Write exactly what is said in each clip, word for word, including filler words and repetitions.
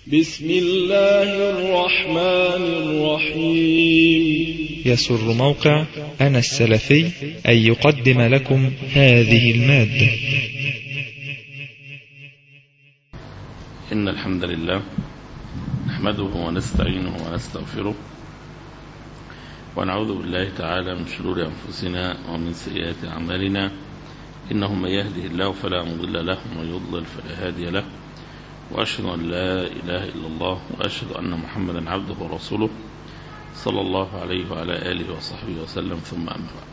بسم الله الرحمن الرحيم. يسر موقع أنا السلفي أن يقدم لكم هذه المادة. إن الحمد لله نحمده ونستعينه ونستغفره ونعوذ بالله تعالى من شرور أنفسنا ومن سيئات أعمالنا، إنه من يهده الله فلا مضل له ومن يضلل فلا هادي له، وأشهد أن لا إله إلا الله وأشهد أن محمدا عبده ورسوله صلى الله عليه وعلى آله وصحبه وسلم، ثم أما بعد.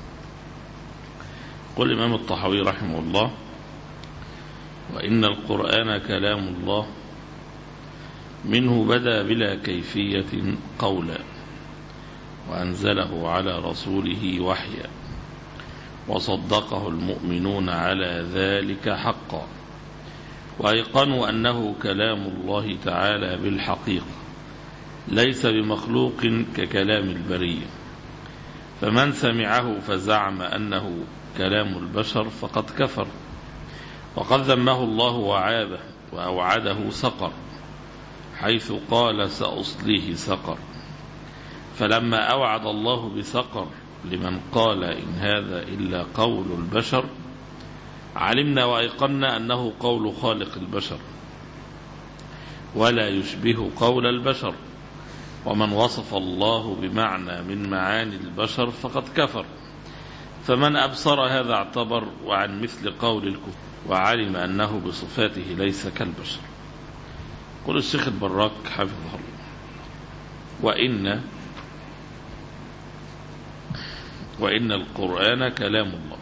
قال الإمام الطحاوي رحمه الله: وإن القرآن كلام الله منه بدأ بلا كيفية قولا، وأنزله على رسوله وحيا، وصدقه المؤمنون على ذلك حقا، وأيقنوا أنه كلام الله تعالى بالحقيقة ليس بمخلوق ككلام البرية. فمن سمعه فزعم أنه كلام البشر فقد كفر، وقد ذمه الله وعابه وأوعده سقر، حيث قال: سأصليه سقر. فلما أوعد الله بسقر لمن قال إن هذا إلا قول البشر، علمنا وأيقنا أنه قول خالق البشر ولا يشبه قول البشر. ومن وصف الله بمعنى من معاني البشر فقد كفر. فمن أبصر هذا اعتبر وعن مثل قول الكفر، وعلم أنه بصفاته ليس كالبشر. قل الشيخ البراك حفظه الله: وإن وإن القرآن كلام الله.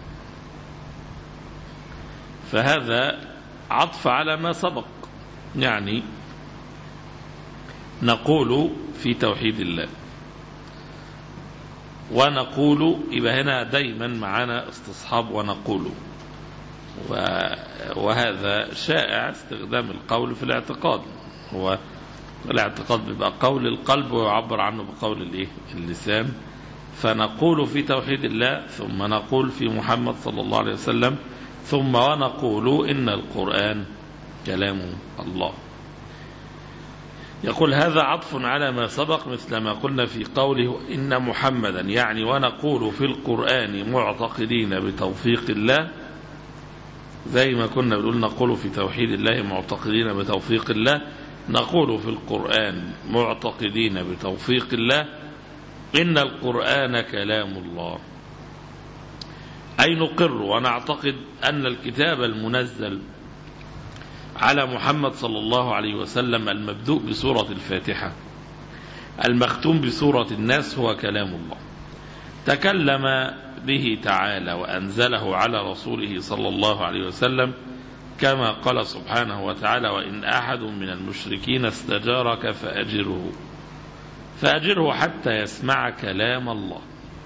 فهذا عطف على ما سبق، يعني نقول في توحيد الله، ونقول يبقى هنا دايما معنا استصحاب ونقول، وهذا شائع استخدام القول في الاعتقاد. هو الاعتقاد بيبقى قول القلب ويعبر عنه بقول الايه اللسان. فنقول في توحيد الله، ثم نقول في محمد صلى الله عليه وسلم، ثم ونقول إن القرآن كلام الله. يقول: هذا عطف على ما سبق، مثل ما قلنا في قوله إن محمدا، يعني ونقول في القرآن معتقدين بتوفيق الله، زي ما كنا بنقول نقول في توحيد الله معتقدين بتوفيق الله، نقول في القرآن معتقدين بتوفيق الله إن القرآن كلام الله. أي نقر ونعتقد أن الكتاب المنزل على محمد صلى الله عليه وسلم المبدوء بسورة الفاتحة المختوم بسورة الناس هو كلام الله، تكلم به تعالى وأنزله على رسوله صلى الله عليه وسلم، كما قال سبحانه وتعالى: وإن أحد من المشركين استجارك فأجره فأجره حتى يسمع كلام الله.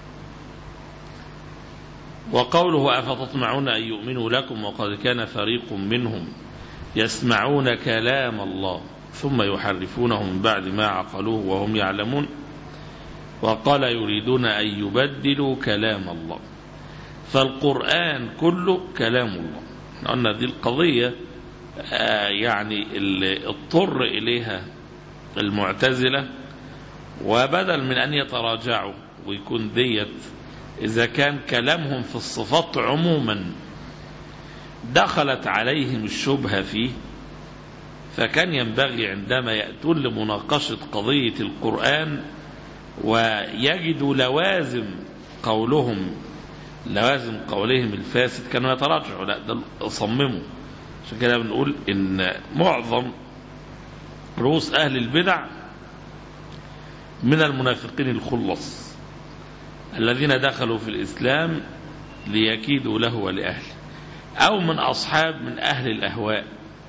وقوله: أفتطمعون أن يؤمنوا لكم وقد كان فريق منهم يسمعون كلام الله ثم يحرفونه من بعد ما عقلوه وهم يعلمون. وقال: يريدون أن يبدلوا كلام الله. فالقرآن كله كلام الله. قلنا دي القضية آه يعني اللي اضطر إليها المعتزلة، وبدل من أن يتراجعوا ويكون ديت إذا كان كلامهم في الصفات عموما دخلت عليهم الشبهة فيه، فكان ينبغي عندما يأتون لمناقشة قضية القرآن ويجدوا لوازم قولهم لوازم قولهم الفاسد كانوا يتراجعوا، لا ده صمموا. عشان كده بنقول إن معظم رؤوس أهل البدع من المنافقين الخلص الذين دخلوا في الإسلام ليكيدوا له ولأهله، أو من أصحاب من أهل الأهواء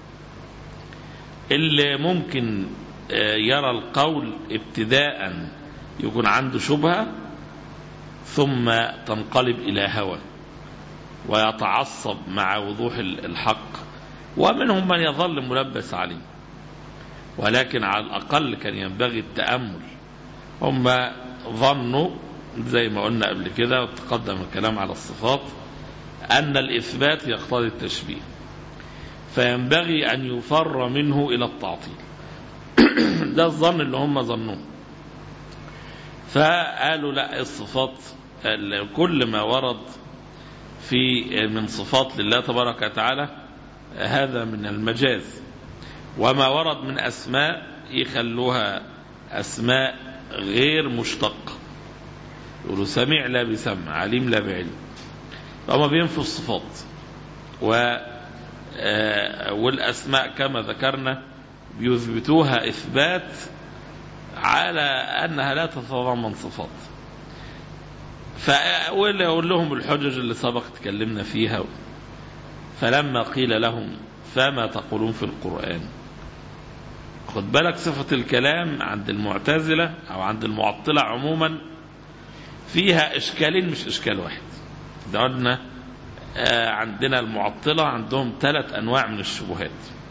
اللي ممكن يرى القول ابتداء يكون عنده شبهة ثم تنقلب إلى هوى ويتعصب مع وضوح الحق، ومنهم من يظل ملبس عليه، ولكن على الأقل كان ينبغي التأمل. هم ظنوا زي ما قلنا قبل كده وتقدم الكلام على الصفات أن الإثبات يقتضي التشبيه، فينبغي أن يفر منه إلى التعطيل. ده الظن اللي هم ظنوه. فقالوا لا، الصفات كل ما ورد في من صفات لله تبارك وتعالى هذا من المجاز، وما ورد من أسماء يخلوها أسماء غير مشتقة، يقولوا سميع لا بسمع، عليم لا بعلم، فهم بينفوا الصفات. و والأسماء كما ذكرنا بيثبتوها إثبات على أنها لا تتضمن صفات. فأقول لهم الحجج اللي سبق تكلمنا فيها. فلما قيل لهم فما تقولون في القرآن، خد بالك صفة الكلام عند المعتزلة أو عند المعطلة عموما فيها إشكالين مش إشكال واحد. ده عندنا المعطلة عندهم ثلاث أنواع من الشبهات.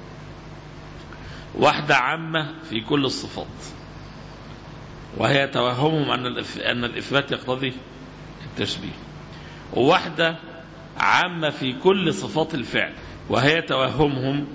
واحدة عامة في كل الصفات، وهي توهمهم أن الإثبات يقتضي التشبيه. وواحدة عامة في كل صفات الفعل، وهي توهمهم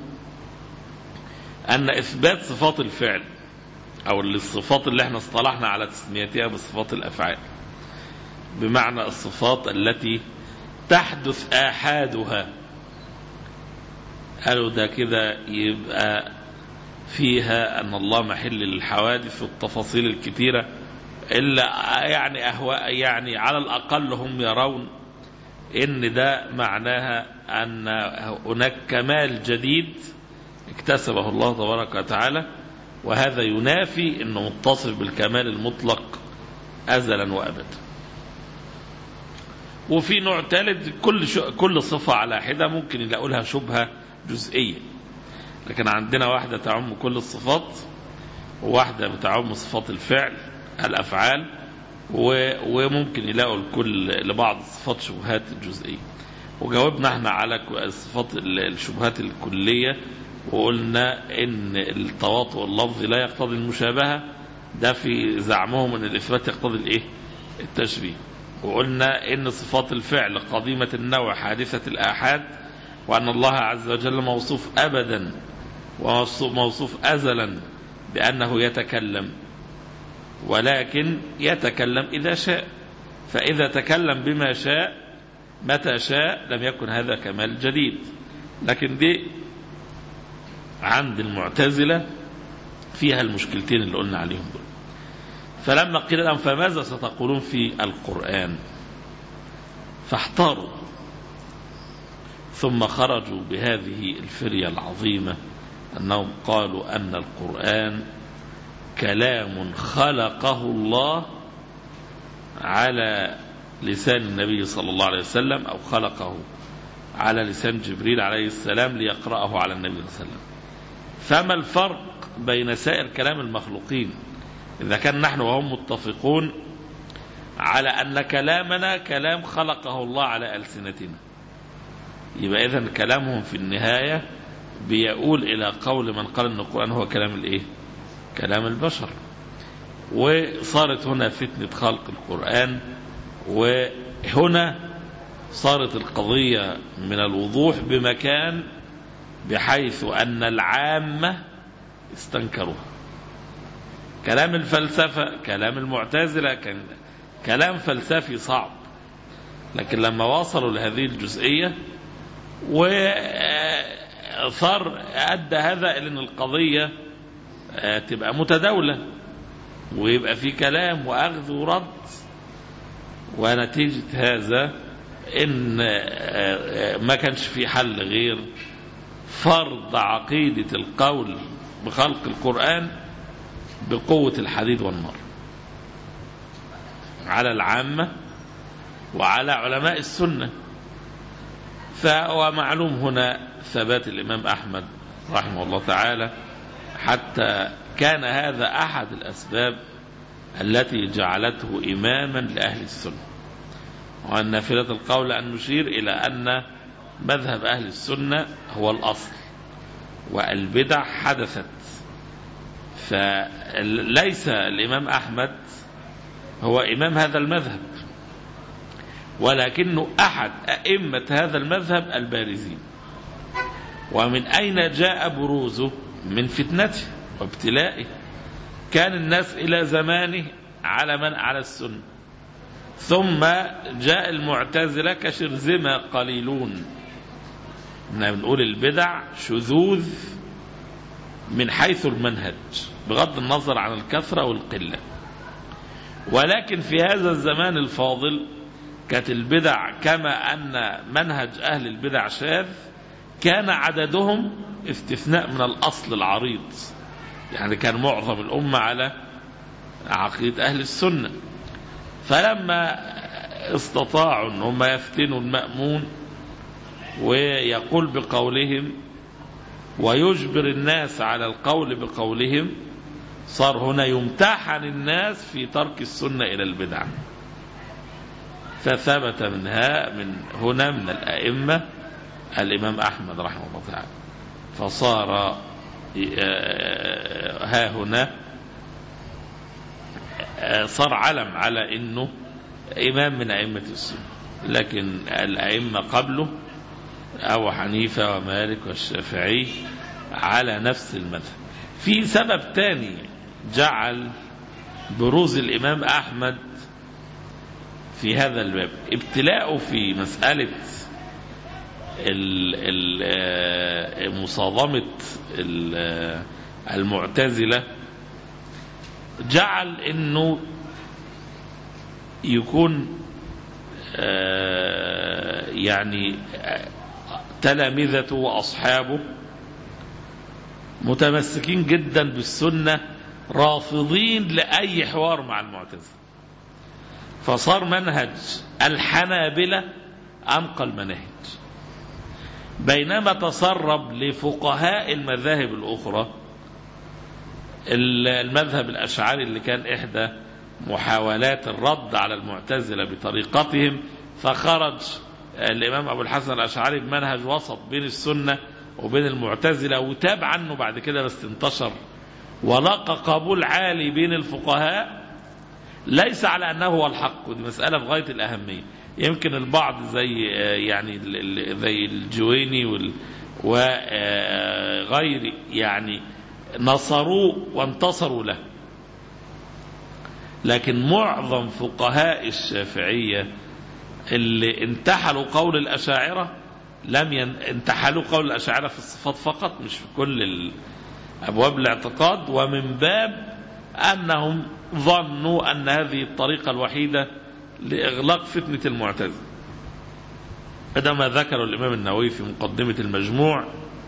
أن إثبات صفات الفعل أو الصفات اللي احنا اصطلحنا على تسميتها بصفات الأفعال، بمعنى الصفات التي تحدث آحادها، قالوا ده كده يبقى فيها أن الله محل للحوادث والتفاصيل الكثيرة، إلا يعني أهواء يعني على الأقل هم يرون إن ده معناها أن هناك كمال جديد اكتسبه الله تبارك وتعالى، وهذا ينافي أنه متصف بالكمال المطلق أزلا وأبدا. وفي نوع ثالث كل كل صفة على حدة ممكن يلاقوا لها شبهة جزئية، لكن عندنا واحدة تعم كل الصفات، وواحدة بتعم صفات الفعل الأفعال، وممكن يلاقوا الكل لبعض الصفات شبهات الجزئية. وجاوبنا احنا على الصفات الشبهات الكلية، وقلنا ان التواطؤ اللفظي لا يقتضي المشابهة، ده في زعمهم ان الإثبات يقتضي الايه؟ التشبيه. وقلنا ان صفات الفعل قديمة النوع حادثة الآحاد، وأن الله عز وجل موصوف أبدا وموصوف أزلا بأنه يتكلم، ولكن يتكلم إذا شاء، فإذا تكلم بما شاء متى شاء لم يكن هذا كمال جديد. لكن دي عند المعتزلة فيها المشكلتين اللي قلنا عليهم دول. فلما قيل لهم فماذا ستقولون في القرآن فاحتاروا، ثم خرجوا بهذه الفرية العظيمة أنهم قالوا أن القرآن كلام خلقه الله على لسان النبي صلى الله عليه وسلم، أو خلقه على لسان جبريل عليه السلام ليقرأه على النبي صلى الله عليه وسلم. فما الفرق بين سائر كلام المخلوقين إذا كان نحن وهم متفقون على أن كلامنا كلام خلقه الله على ألسنتنا؟ يبقى إذن كلامهم في النهاية بيقول إلى قول من قال أن القرآن هو كلام الإيه؟ كلام البشر. وصارت هنا فتنة خلق القرآن، وهنا صارت القضية من الوضوح بمكان بحيث أن العامة استنكروها. كلام الفلسفة، كلام المعتزلة كان كلام فلسفي صعب، لكن لما وصلوا لهذه الجزئية وصار أدى هذا إلى أن القضية تبقى متداولة، ويبقى في كلام وأخذ ورد، ونتيجة هذا إن ما كانش في حل غير فرض عقيدة القول بخلق القرآن بقوة الحديد والنار على العامة وعلى علماء السنة. فهو معلوم هنا ثبات الإمام أحمد رحمه الله تعالى، حتى كان هذا أحد الأسباب التي جعلته إماما لأهل السنة. وأن نافلة القول أن نشير إلى أن مذهب أهل السنة هو الأصل، والبدع حدثت. فليس الإمام أحمد هو إمام هذا المذهب، ولكنه أحد أئمة هذا المذهب البارزين. ومن أين جاء بروزه؟ من فتنته، وابتلائه. كان الناس إلى زمانه على من على السنة، ثم جاء المعتزلة كشرذمة قليلون. احنا بنقول البدع شذوذ من حيث المنهج بغض النظر عن الكثرة والقلة، ولكن في هذا الزمان الفاضل كانت البدع كما أن منهج أهل البدع شاذ، كان عددهم استثناء من الأصل العريض. يعني كان معظم الأمة على عقيدة أهل السنة، فلما استطاعوا أن هم يفتنوا المأمون ويقول بقولهم ويجبر الناس على القول بقولهم، صار هنا يمتحن الناس في ترك السنة إلى البدع. فثبت منها من هنا من الأئمة الإمام أحمد رحمه الله تعالى، فصار ها هنا صار علم على أنه إمام من أئمة السنة. لكن الأئمة قبله أبو حنيفة ومالك والشافعي على نفس المذهب. في سبب ثاني جعل بروز الإمام أحمد في هذا الباب، ابتلاءه في مسألة مصادمة المعتزلة، جعل انه يكون يعني تلامذته واصحابه متمسكين جدا بالسنة، رافضين لأي حوار مع المعتزلة. فصار منهج الحنابلة أنقى المناهج، بينما تسرب لفقهاء المذاهب الأخرى المذهب الأشعري اللي كان إحدى محاولات الرد على المعتزلة بطريقتهم، فخرج الإمام أبو الحسن الأشعري بمنهج وسط بين السنة وبين المعتزلة، وتاب عنه بعد كده بس انتشر ولقى قبول عالي بين الفقهاء، ليس على أنه هو الحق، ودي مسألة في غاية الأهمية. يمكن البعض زي يعني زي الجويني وغير يعني نصروه وانتصروا له، لكن معظم فقهاء الشافعية اللي انتحلوا قول الأشاعرة لم ينتحلوا قول الأشاعرة في الصفات فقط، مش في كل أبواب الاعتقاد، ومن باب أنهم ظنوا أن هذه الطريقة الوحيدة لإغلاق فتنة المعتزلة. هذا ما ذكره الإمام النووي في مقدمة المجموع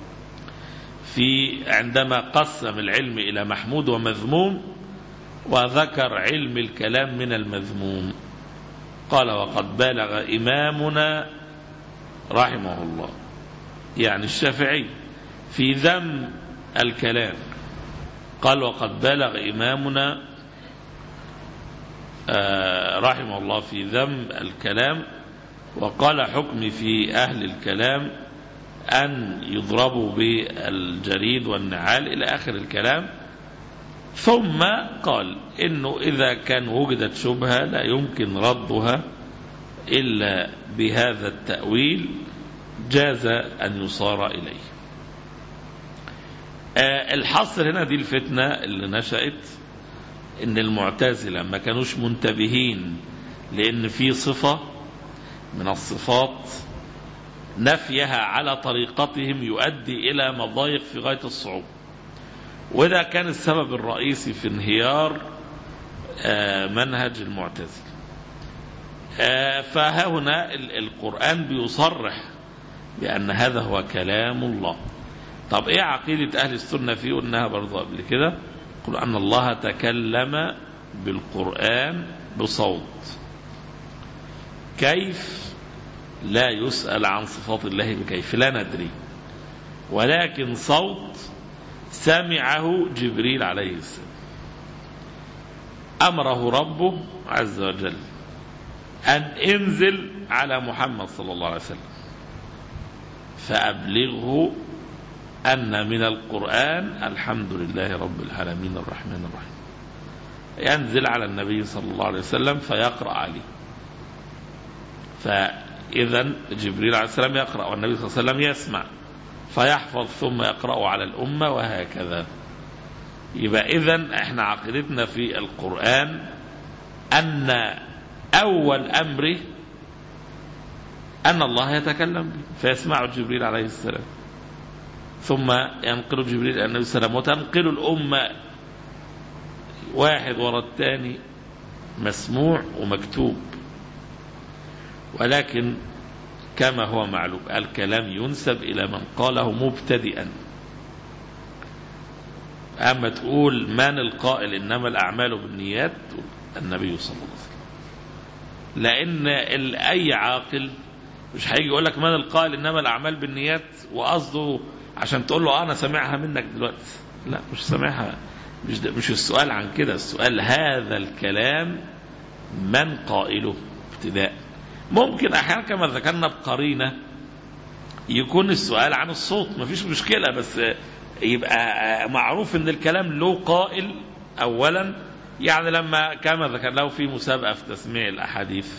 في عندما قسم العلم إلى محمود ومذموم، وذكر علم الكلام من المذموم. قال: وقد بالغ إمامنا رحمه الله، يعني الشافعي، في ذم الكلام. قال: وقد بالغ إمامنا رحمه الله في ذم الكلام، وقال: حكمي في أهل الكلام أن يضربوا بالجريد والنعال إلى آخر الكلام. ثم قال إنه إذا كان وجدت شبهة لا يمكن ردها إلا بهذا التأويل جاز أن يصار إليه. الحصر هنا دي الفتنة اللي نشأت، إن المعتزلة ما كانوش منتبهين لأن في صفة من الصفات نفيها على طريقتهم يؤدي إلى مضايق في غاية الصعوبة، وده كان السبب الرئيسي في انهيار منهج المعتزلة. فها هنا القرآن بيصرح بأن هذا هو كلام الله. طب إيه عقيدة أهل السنة فيه؟ قلناها برضو قبل كده، قل أن الله تكلم بالقرآن بصوت. كيف؟ لا يسأل عن صفات الله بكيف، لا ندري، ولكن صوت سمعه جبريل عليه السلام، أمره ربه عز وجل أن انزل على محمد صلى الله عليه وسلم فأبلغه أن من القرآن الحمد لله رب العالمين الرحمن الرحيم. ينزل على النبي صلى الله عليه وسلم فيقرأ عليه، فإذا جبريل عليه السلام يقرأ والنبي صلى الله عليه وسلم يسمع فيحفظ ثم يقرأ على الأمة، وهكذا. يبقى إذن احنا عقيدتنا في القرآن أن أول أمره أن الله يتكلم به فيسمع جبريل عليه السلام، ثم ينقل جبريل إلى النبي صلى الله عليه وسلم، وتنقل الأمة واحد وراء الثاني مسموع ومكتوب. ولكن كما هو معلوم الكلام ينسب إلى من قاله مبتدئا. أما تقول من القائل إنما الأعمال بالنيات، النبي صلى الله عليه وسلم. لأن أي عاقل مش هيجي يقول لك من القائل إنما الأعمال بالنيات وقصده عشان تقول له أنا سامعها منك دلوقتي. لا، مش سامعها، مش, مش السؤال عن كده. السؤال هذا الكلام من قائله ابتداء. ممكن أحيانا كما ذكرنا بقرينة يكون السؤال عن الصوت، مفيش مشكلة، بس يبقى معروف ان الكلام له قائل اولا. يعني لما كما ذكرنا في مسابقة في تسميع الأحاديث،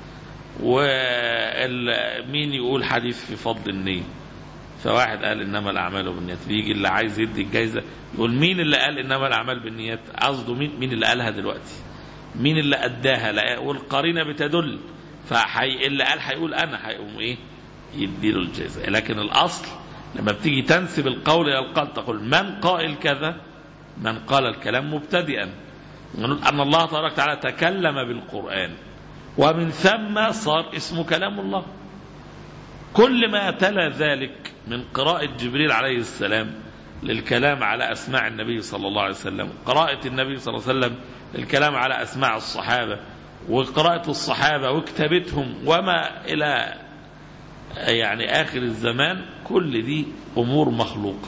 ومين يقول حديث في فضل النية، فواحد قال إنما الأعمال بالنيات، بيجي اللي عايز يدي الجايزة يقول مين اللي قال إنما الأعمال بالنيات، قصده مين مين اللي قالها دلوقتي، مين اللي أداها، والقرينة بتدل، فحي اللي قال هيقول أنا، هيقوم إيه يديله الجايزة. لكن الأصل لما بتيجي تنسب القول إلى القائل تقول من قائل كذا، من قال الكلام مبتدئا، أن الله تبارك وتعالى تكلم بالقرآن، ومن ثم صار اسمه كلام الله. كل ما تلا ذلك من قراءة جبريل عليه السلام للكلام على أسماع النبي صلى الله عليه وسلم، قراءة النبي صلى الله عليه وسلم للكلام على أسماع الصحابة، وقراءة الصحابة وكتابتهم وما إلى يعني آخر الزمان، كل دي أمور مخلوقة.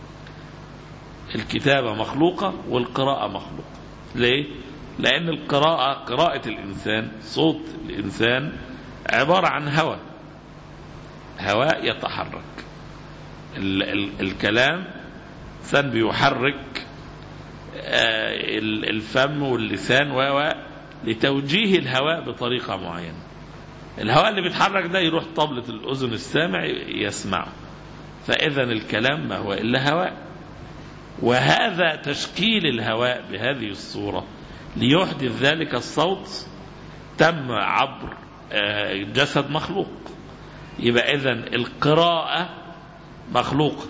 الكتابة مخلوقة والقراءة مخلوقة. ليه؟ لأن القراءة قراءة الإنسان، صوت الإنسان عبارة عن هواء هواء يتحرك. ال ال الكلام إنسان بيحرك آه الفم واللسان و لتوجيه الهواء بطريقة معينة. الهواء اللي بيتحرك ده يروح طبلة الأذن السامع يسمعه. فإذا الكلام ما هو إلا هواء، وهذا تشكيل الهواء بهذه الصورة ليحدث ذلك الصوت تم عبر جسد مخلوق. يبقى إذن القراءة مخلوقة،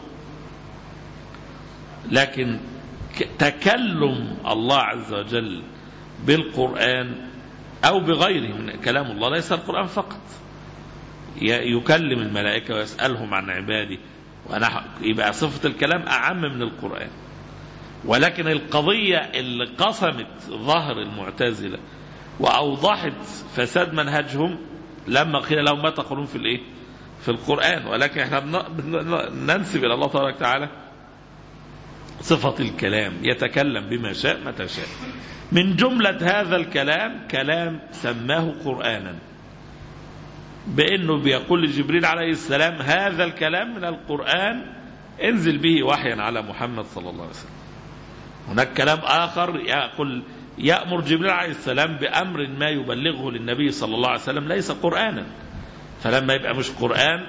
لكن تكلم الله عز وجل بالقرآن أو بغيره من كلام الله، ليس القرآن فقط، يكلم الملائكة ويسألهم عن عباده، يبقى صفة الكلام أعم من القرآن. ولكن القضية اللي قسمت ظهر المعتزلة وأوضحت فساد منهجهم لما قيل لهم ما تقولون في الإيه؟ في القرآن. ولكن احنا ننسب إلى الله تبارك وتعالى صفة الكلام، يتكلم بما شاء متى شاء. من جملة هذا الكلام كلام سماه قرآنا، بأنه بيقول لجبريل عليه السلام هذا الكلام من القرآن انزل به وحيا على محمد صلى الله عليه وسلم. هناك كلام آخر يقول يأمر جبريل عليه السلام بأمر ما يبلغه للنبي صلى الله عليه وسلم ليس قرآنا، فلما يبقى مش قرآن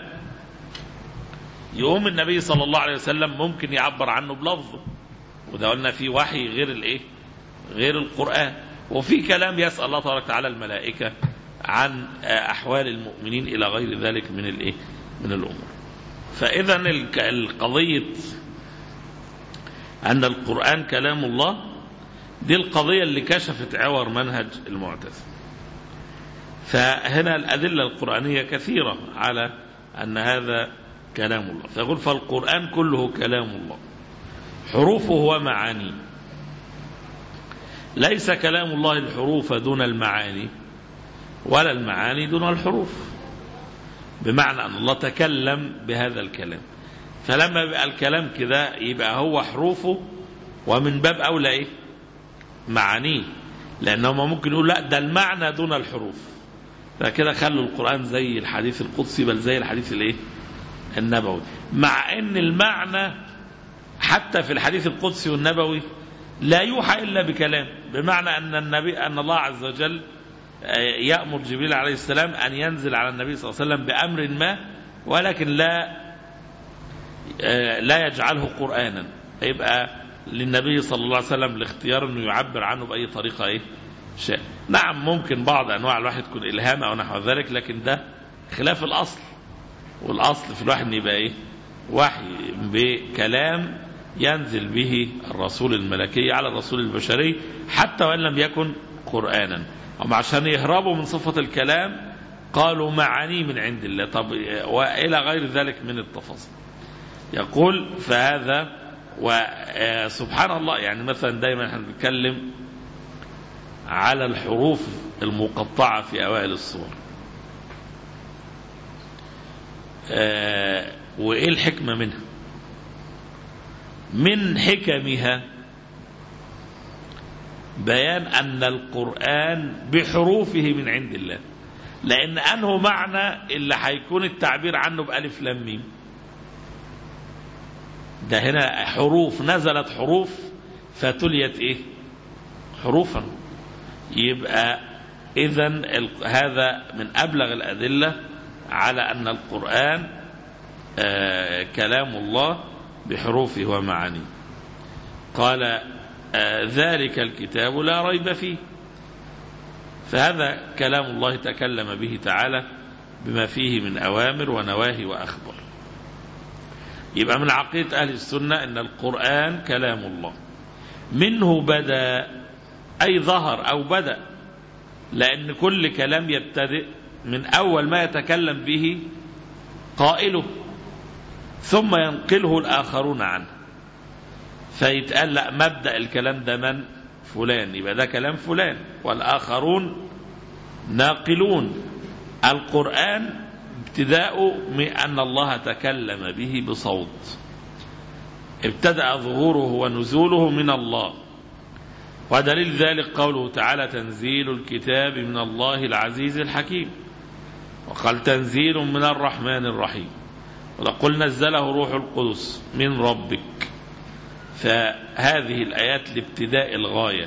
يقوم النبي صلى الله عليه وسلم ممكن يعبر عنه بلفظه، وده قلنا في وحي غير الايه غير القرآن. وفي كلام يسأل الله تبارك وتعالى الملائكة عن أحوال المؤمنين إلى غير ذلك من الايه من الأمور. فإذا القضية أن القرآن كلام الله دي القضية اللي كشفت عور منهج المعتزلة. فهنا الأدلة القرآنية كثيرة على أن هذا كلام الله. فيقول فالقرآن كله كلام الله حروفه ومعانيه، ليس كلام الله الحروف دون المعاني ولا المعاني دون الحروف، بمعنى أن الله تكلم بهذا الكلام. فلما يبقى الكلام كده يبقى هو حروفه ومن باب أولى إيه معانيه، لأنهم ممكن يقول لا ده المعنى دون الحروف، فكده خلوا القرآن زي الحديث القدسي بل زي الحديث الايه النبوي، مع ان المعنى حتى في الحديث القدسي والنبوي لا يوحى إلا بكلام، بمعنى أن النبي أن الله عز وجل يأمر جبريل عليه السلام أن ينزل على النبي صلى الله عليه وسلم بأمر ما، ولكن لا لا يجعله قرآنا. يبقى للنبي صلى الله عليه وسلم الاختيار أنه يعبر عنه بأي طريقة إيه شاء. نعم ممكن بعض أنواع الوحي تكون إلهام أو نحو ذلك، لكن ده خلاف الأصل، والأصل في الوحي أن يبقى إيه وحي بكلام ينزل به الرسول الملكي على الرسول البشري حتى وإن لم يكن قرآنا. أما عشان يهربوا من صفة الكلام قالوا معاني من عند الله، طب وإلى غير ذلك من التفاصيل. يقول فهذا وسبحان الله، يعني مثلا دايما احنا بنتكلم على الحروف المقطعة في أوائل السور، وإيه الحكمة منها؟ من حكمها بيان أن القرآن بحروفه من عند الله، لأن أنه معنى اللي هيكون التعبير عنه بألف لام ميم، ده هنا حروف نزلت حروف فتليت إيه حروفا، يبقى إذن هذا من أبلغ الأدلة على أن القرآن آه كلام الله بحروفه ومعانيه. قال آه ذلك الكتاب لا ريب فيه، فهذا كلام الله تكلم به تعالى بما فيه من أوامر ونواهي وأخبار. يبقى من عقيدة أهل السنة أن القرآن كلام الله، منه بدأ أي ظهر أو بدأ، لأن كل كلام يبتدئ من أول ما يتكلم به قائله ثم ينقله الآخرون عنه، فيتقال لا مبدأ الكلام ده من فلان، يبقى ده كلام فلان، والآخرون ناقلون. القرآن ابتداء من أن الله تكلم به بصوت، ابتدأ ظهوره ونزوله من الله، ودليل ذلك قوله تعالى تنزيل الكتاب من الله العزيز الحكيم، وقال تنزيل من الرحمن الرحيم، ولقل نزله روح القدس من ربك. فهذه الآيات لابتداء الغاية،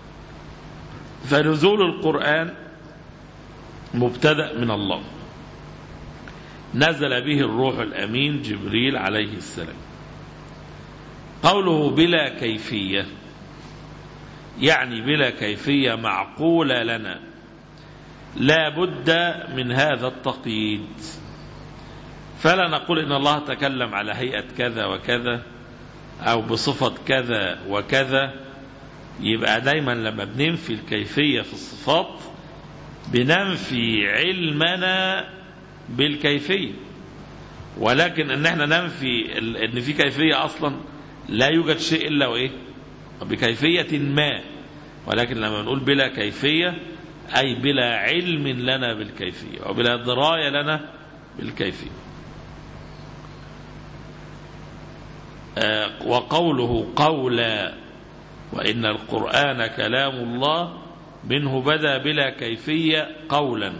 فنزول القرآن مبتدأ من الله، نزل به الروح الأمين جبريل عليه السلام. قوله بلا كيفية يعني بلا كيفية معقولة لنا، لا بد من هذا التقييد، فلا نقول إن الله تكلم على هيئة كذا وكذا أو بصفة كذا وكذا. يبقى دايما لما بننفي الكيفية في الصفات بننفي علمنا بالكيفية، ولكن ان احنا ننفي ان في كيفية اصلا لا يوجد شيء الا وايه بكيفية ما، ولكن لما نقول بلا كيفية اي بلا علم لنا بالكيفية وبلا دراية لنا بالكيفية. آه وقوله قولا وإن القرآن كلام الله منه بدأ بلا كيفية قولا،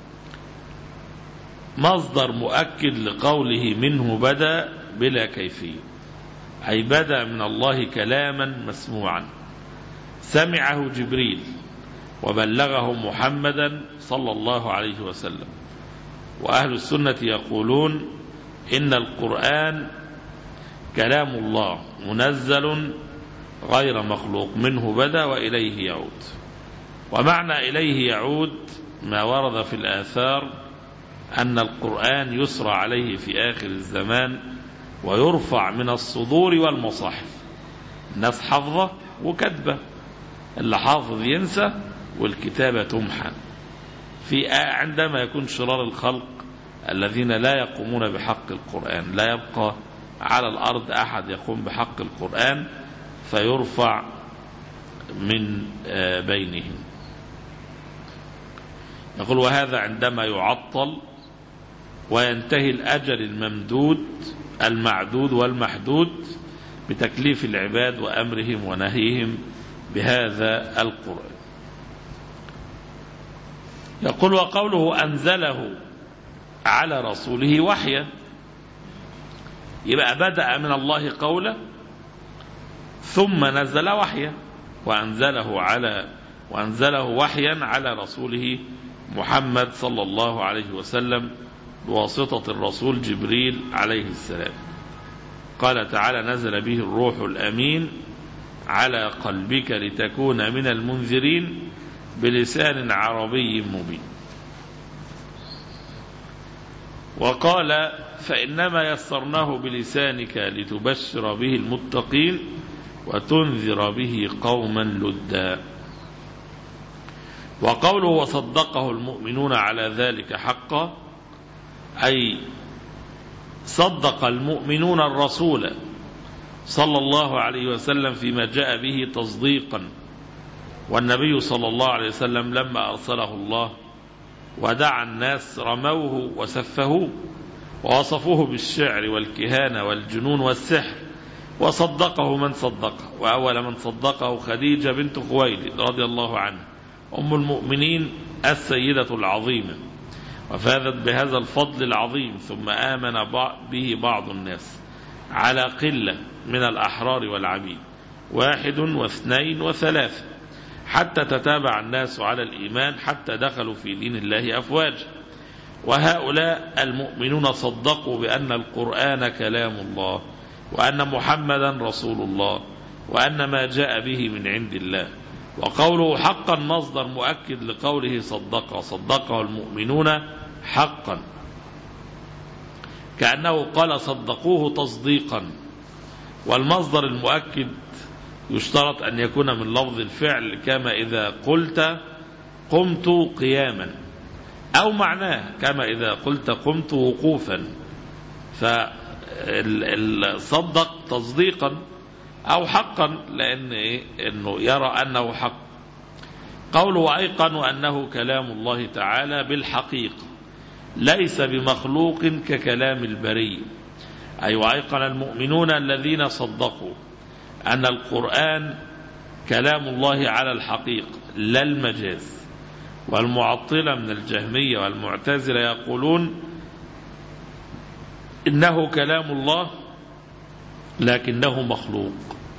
مصدر مؤكد لقوله منه بدأ بلا كيفية، أي بدأ من الله كلاما مسموعا سمعه جبريل وبلغه محمدا صلى الله عليه وسلم. وأهل السنة يقولون إن القرآن كلام الله منزل غير مخلوق، منه بدأ وإليه يعود. ومعنى إليه يعود ما ورد في الآثار أن القرآن يسرى عليه في آخر الزمان ويرفع من الصدور والمصاحف، الناس حافظة وكتبة، اللي حافظ ينسى والكتابة تمحى في عندما يكون شرار الخلق الذين لا يقومون بحق القرآن، لا يبقى على الأرض أحد يقوم بحق القرآن فيرفع من بينهم. يقول وهذا عندما يعطل وينتهي الأجل الممدود المعدود والمحدود بتكليف العباد وأمرهم ونهيهم بهذا القرآن. يقول وقوله أنزله على رسوله وحيا، يبقى بدأ من الله قولا ثم نزل وحيا وأنزله على وأنزله وحيا على رسوله محمد صلى الله عليه وسلم بواسطة الرسول جبريل عليه السلام. قال تعالى نزل به الروح الأمين على قلبك لتكون من المنذرين بلسان عربي مبين. وقال فإنما يسرناه بلسانك لتبشر به المتقين وتنذر به قوما لدا. وقوله وصدقه المؤمنون على ذلك حقا، أي صدق المؤمنون الرسول صلى الله عليه وسلم فيما جاء به تصديقا. والنبي صلى الله عليه وسلم لما أرسله الله ودعا الناس رموه وسفهوه ووصفوه بالشعر والكهانة والجنون والسحر، وصدقه من صدقه، وأول من صدقه خديجة بنت خويلد رضي الله عنها أم المؤمنين السيدة العظيمة، وفاذت بهذا الفضل العظيم. ثم آمن به بعض الناس على قلة من الأحرار والعبيد، واحد واثنين وثلاثة، حتى تتابع الناس على الإيمان حتى دخلوا في دين الله أفواجا. وهؤلاء المؤمنون صدقوا بأن القرآن كلام الله، وأن محمدا رسول الله، وأن ما جاء به من عند الله. وقوله حقا مصدر مؤكد لقوله صدق، صدقه المؤمنون حقا، كأنه قال صدقوه تصديقا. والمصدر المؤكد يشترط أن يكون من لفظ الفعل، كما إذا قلت قمت قياما، أو معناه كما إذا قلت قمت وقوفا. فالصدق تصديقا أو حقا، لأن إيه؟ إنه يرى أنه حق. قوله أيقنوا أنه كلام الله تعالى بالحقيقة ليس بمخلوق ككلام البري، أي وأيقن المؤمنون الذين صدقوا أن القرآن كلام الله على الحقيقة لا المجاز. والمعطلة من الجهمية والمعتزلة يقولون إنه كلام الله لكنه مخلوق،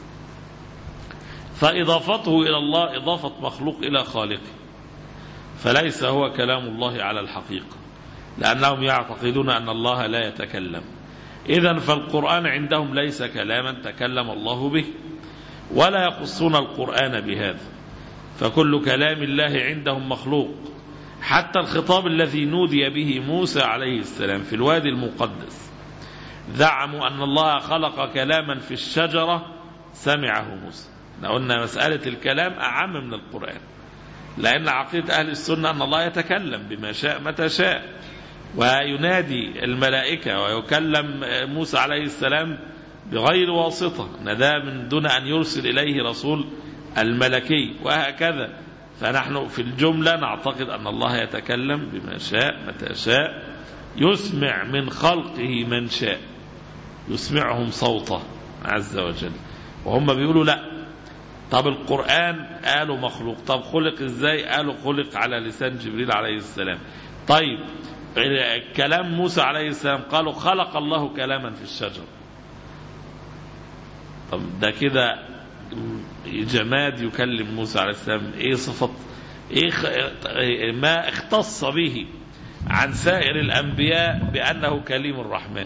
فإضافته إلى الله إضافة مخلوق إلى خالقه، فليس هو كلام الله على الحقيقة، لأنهم يعتقدون أن الله لا يتكلم. إذن فالقرآن عندهم ليس كلاما تكلم الله به، ولا يخصون القرآن بهذا، فكل كلام الله عندهم مخلوق. حتى الخطاب الذي نودي به موسى عليه السلام في الوادي المقدس زعموا أن الله خلق كلاما في الشجرة سمعه موسى. قلنا مسألة الكلام أعم من القرآن، لأن عقيدة أهل السنة أن الله يتكلم بما شاء متى شاء، وينادي الملائكة ويكلم موسى عليه السلام بغير واسطة، ندى من دون أن يرسل إليه رسول الملكي، وهكذا. فنحن في الجملة نعتقد أن الله يتكلم بما شاء متى شاء، يسمع من خلقه من شاء، يسمعهم صوته عز وجل. وهم بيقولوا لا، طب القرآن قالوا مخلوق، طب خلق ازاي؟ قالوا خلق على لسان جبريل عليه السلام. طيب كلام موسى عليه السلام قالوا خلق الله كلاما في الشجر. طب ده كده جماد يكلم موسى عليه السلام، ايه صفة ايه ما اختص به عن سائر الأنبياء بأنه كليم الرحمن؟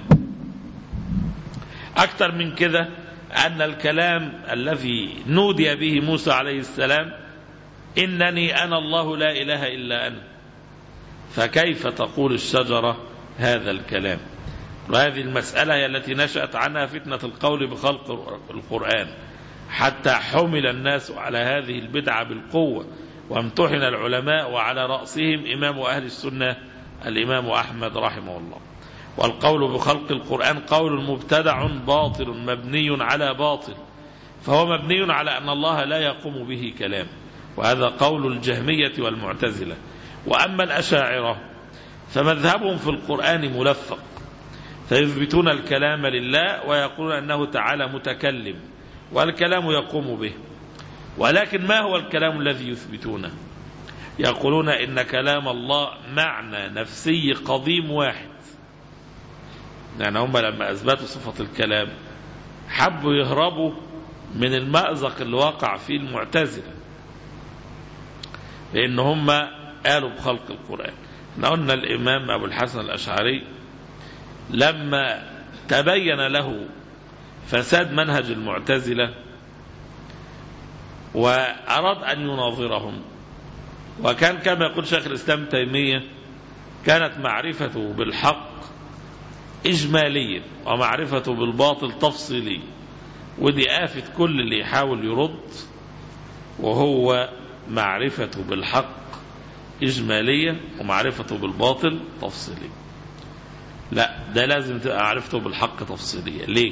أكثر من كده أن الكلام الذي نودي به موسى عليه السلام إنني أنا الله لا إله إلا أنا، فكيف تقول الشجرة هذا الكلام؟ وهذه المسألة هي التي نشأت عنها فتنة القول بخلق القرآن، حتى حمل الناس على هذه البدعة بالقوة، وامتحن العلماء وعلى رأسهم إمام أهل السنة الإمام أحمد رحمه الله. والقول بخلق القرآن قول مبتدع باطل مبني على باطل، فهو مبني على أن الله لا يقوم به كلام، وهذا قول الجهمية والمعتزلة. وأما الأشاعرة فمذهبهم في القرآن ملفق، فيثبتون الكلام لله ويقولون أنه تعالى متكلم والكلام يقوم به. ولكن ما هو الكلام الذي يثبتونه؟ يقولون إن كلام الله معنى نفسي قديم واحد. يعني هم لما أثبتوا صفة الكلام حبوا يهربوا من المأزق اللي وقع فيه المعتزلة، لأن هم قالوا بخلق القرآن. قلنا الإمام أبو الحسن الأشعري لما تبين له فساد منهج المعتزلة وأراد أن يناظرهم. وكان كما يقول شيخ الإسلام تيمية كانت معرفته بالحق إجمالية ومعرفته بالباطل تفصيلية، ودي آفة كل اللي يحاول يرد، وهو معرفته بالحق إجمالية ومعرفته بالباطل تفصيلية. لا، ده لازم تبقى معرفته بالحق تفصيلية. ليه؟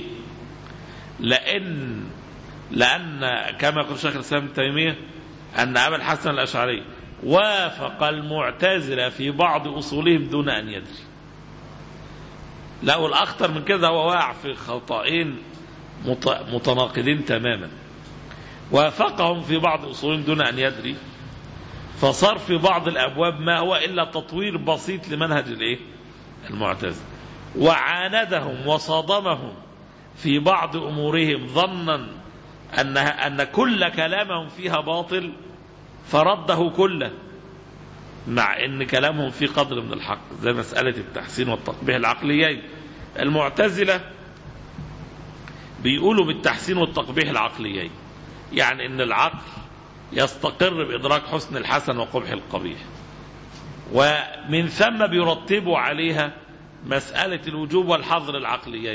لأن لأن كما يقول شيخ الإسلام تيمية أن أبا الحسن الأشعري وافق المعتزلة في بعض أصولهم دون أن يدري. لا، والأخطر من كذا هو واقع في خطأين متناقضين تماما. وافقهم في بعض أصولهم دون أن يدري، فصار في بعض الأبواب ما هو إلا تطوير بسيط لمنهج الإيه؟ المعتزلة. وعاندهم وصادمهم في بعض أمورهم ظنا أن أن كل كلامهم فيها باطل، فرده كله، مع أن كلامهم فيه قدر من الحق، زي مسألة التحسين والتقبيح العقليين. المعتزلة بيقولوا بالتحسين والتقبيح العقليين، يعني أن العقل يستقر بإدراك حسن الحسن وقبح القبيح، ومن ثم بيرتبوا عليها مسألة الوجوب والحظر العقليين.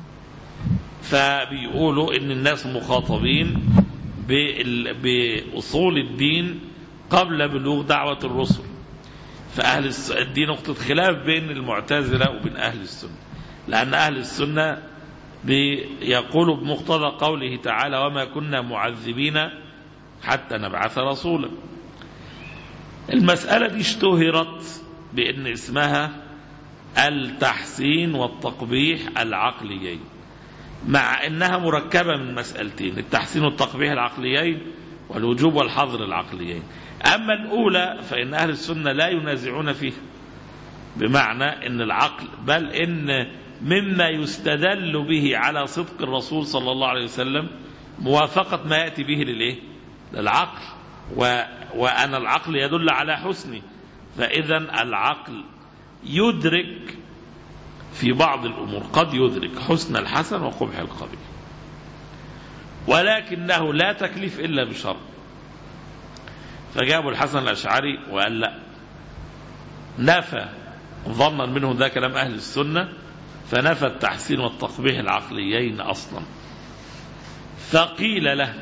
فبيقولوا ان الناس مخاطبين بأصول الدين قبل بلوغ دعوة الرسل. فأهل الدين نقطة خلاف بين المعتزلة وبين أهل السنة، لأن أهل السنة بيقولوا بمقتضى قوله تعالى وما كنا معذبين حتى نبعث رسولا. المسألة دي اشتهرت بأن اسمها التحسين والتقبيح العقليين، مع أنها مركبة من مسألتين: التحسين والتقبيح العقليين والوجوب والحظر العقليين. أما الأولى فإن أهل السنة لا ينازعون فيها، بمعنى أن العقل بل إن مما يستدل به على صدق الرسول صلى الله عليه وسلم موافقة ما يأتي به للإيه؟ للعقل، و... وأن العقل يدل على حسنه. فإذا العقل يدرك في بعض الأمور، قد يدرك حسن الحسن وقبح القبيح، ولكنه لا تكليف إلا بشرط. فجابوا الحسن الأشعري وقال لا، نفى ظنا منه، ده كلام أهل السنة، فنفى التحسين والتقبيح العقليين أصلا. فقيل له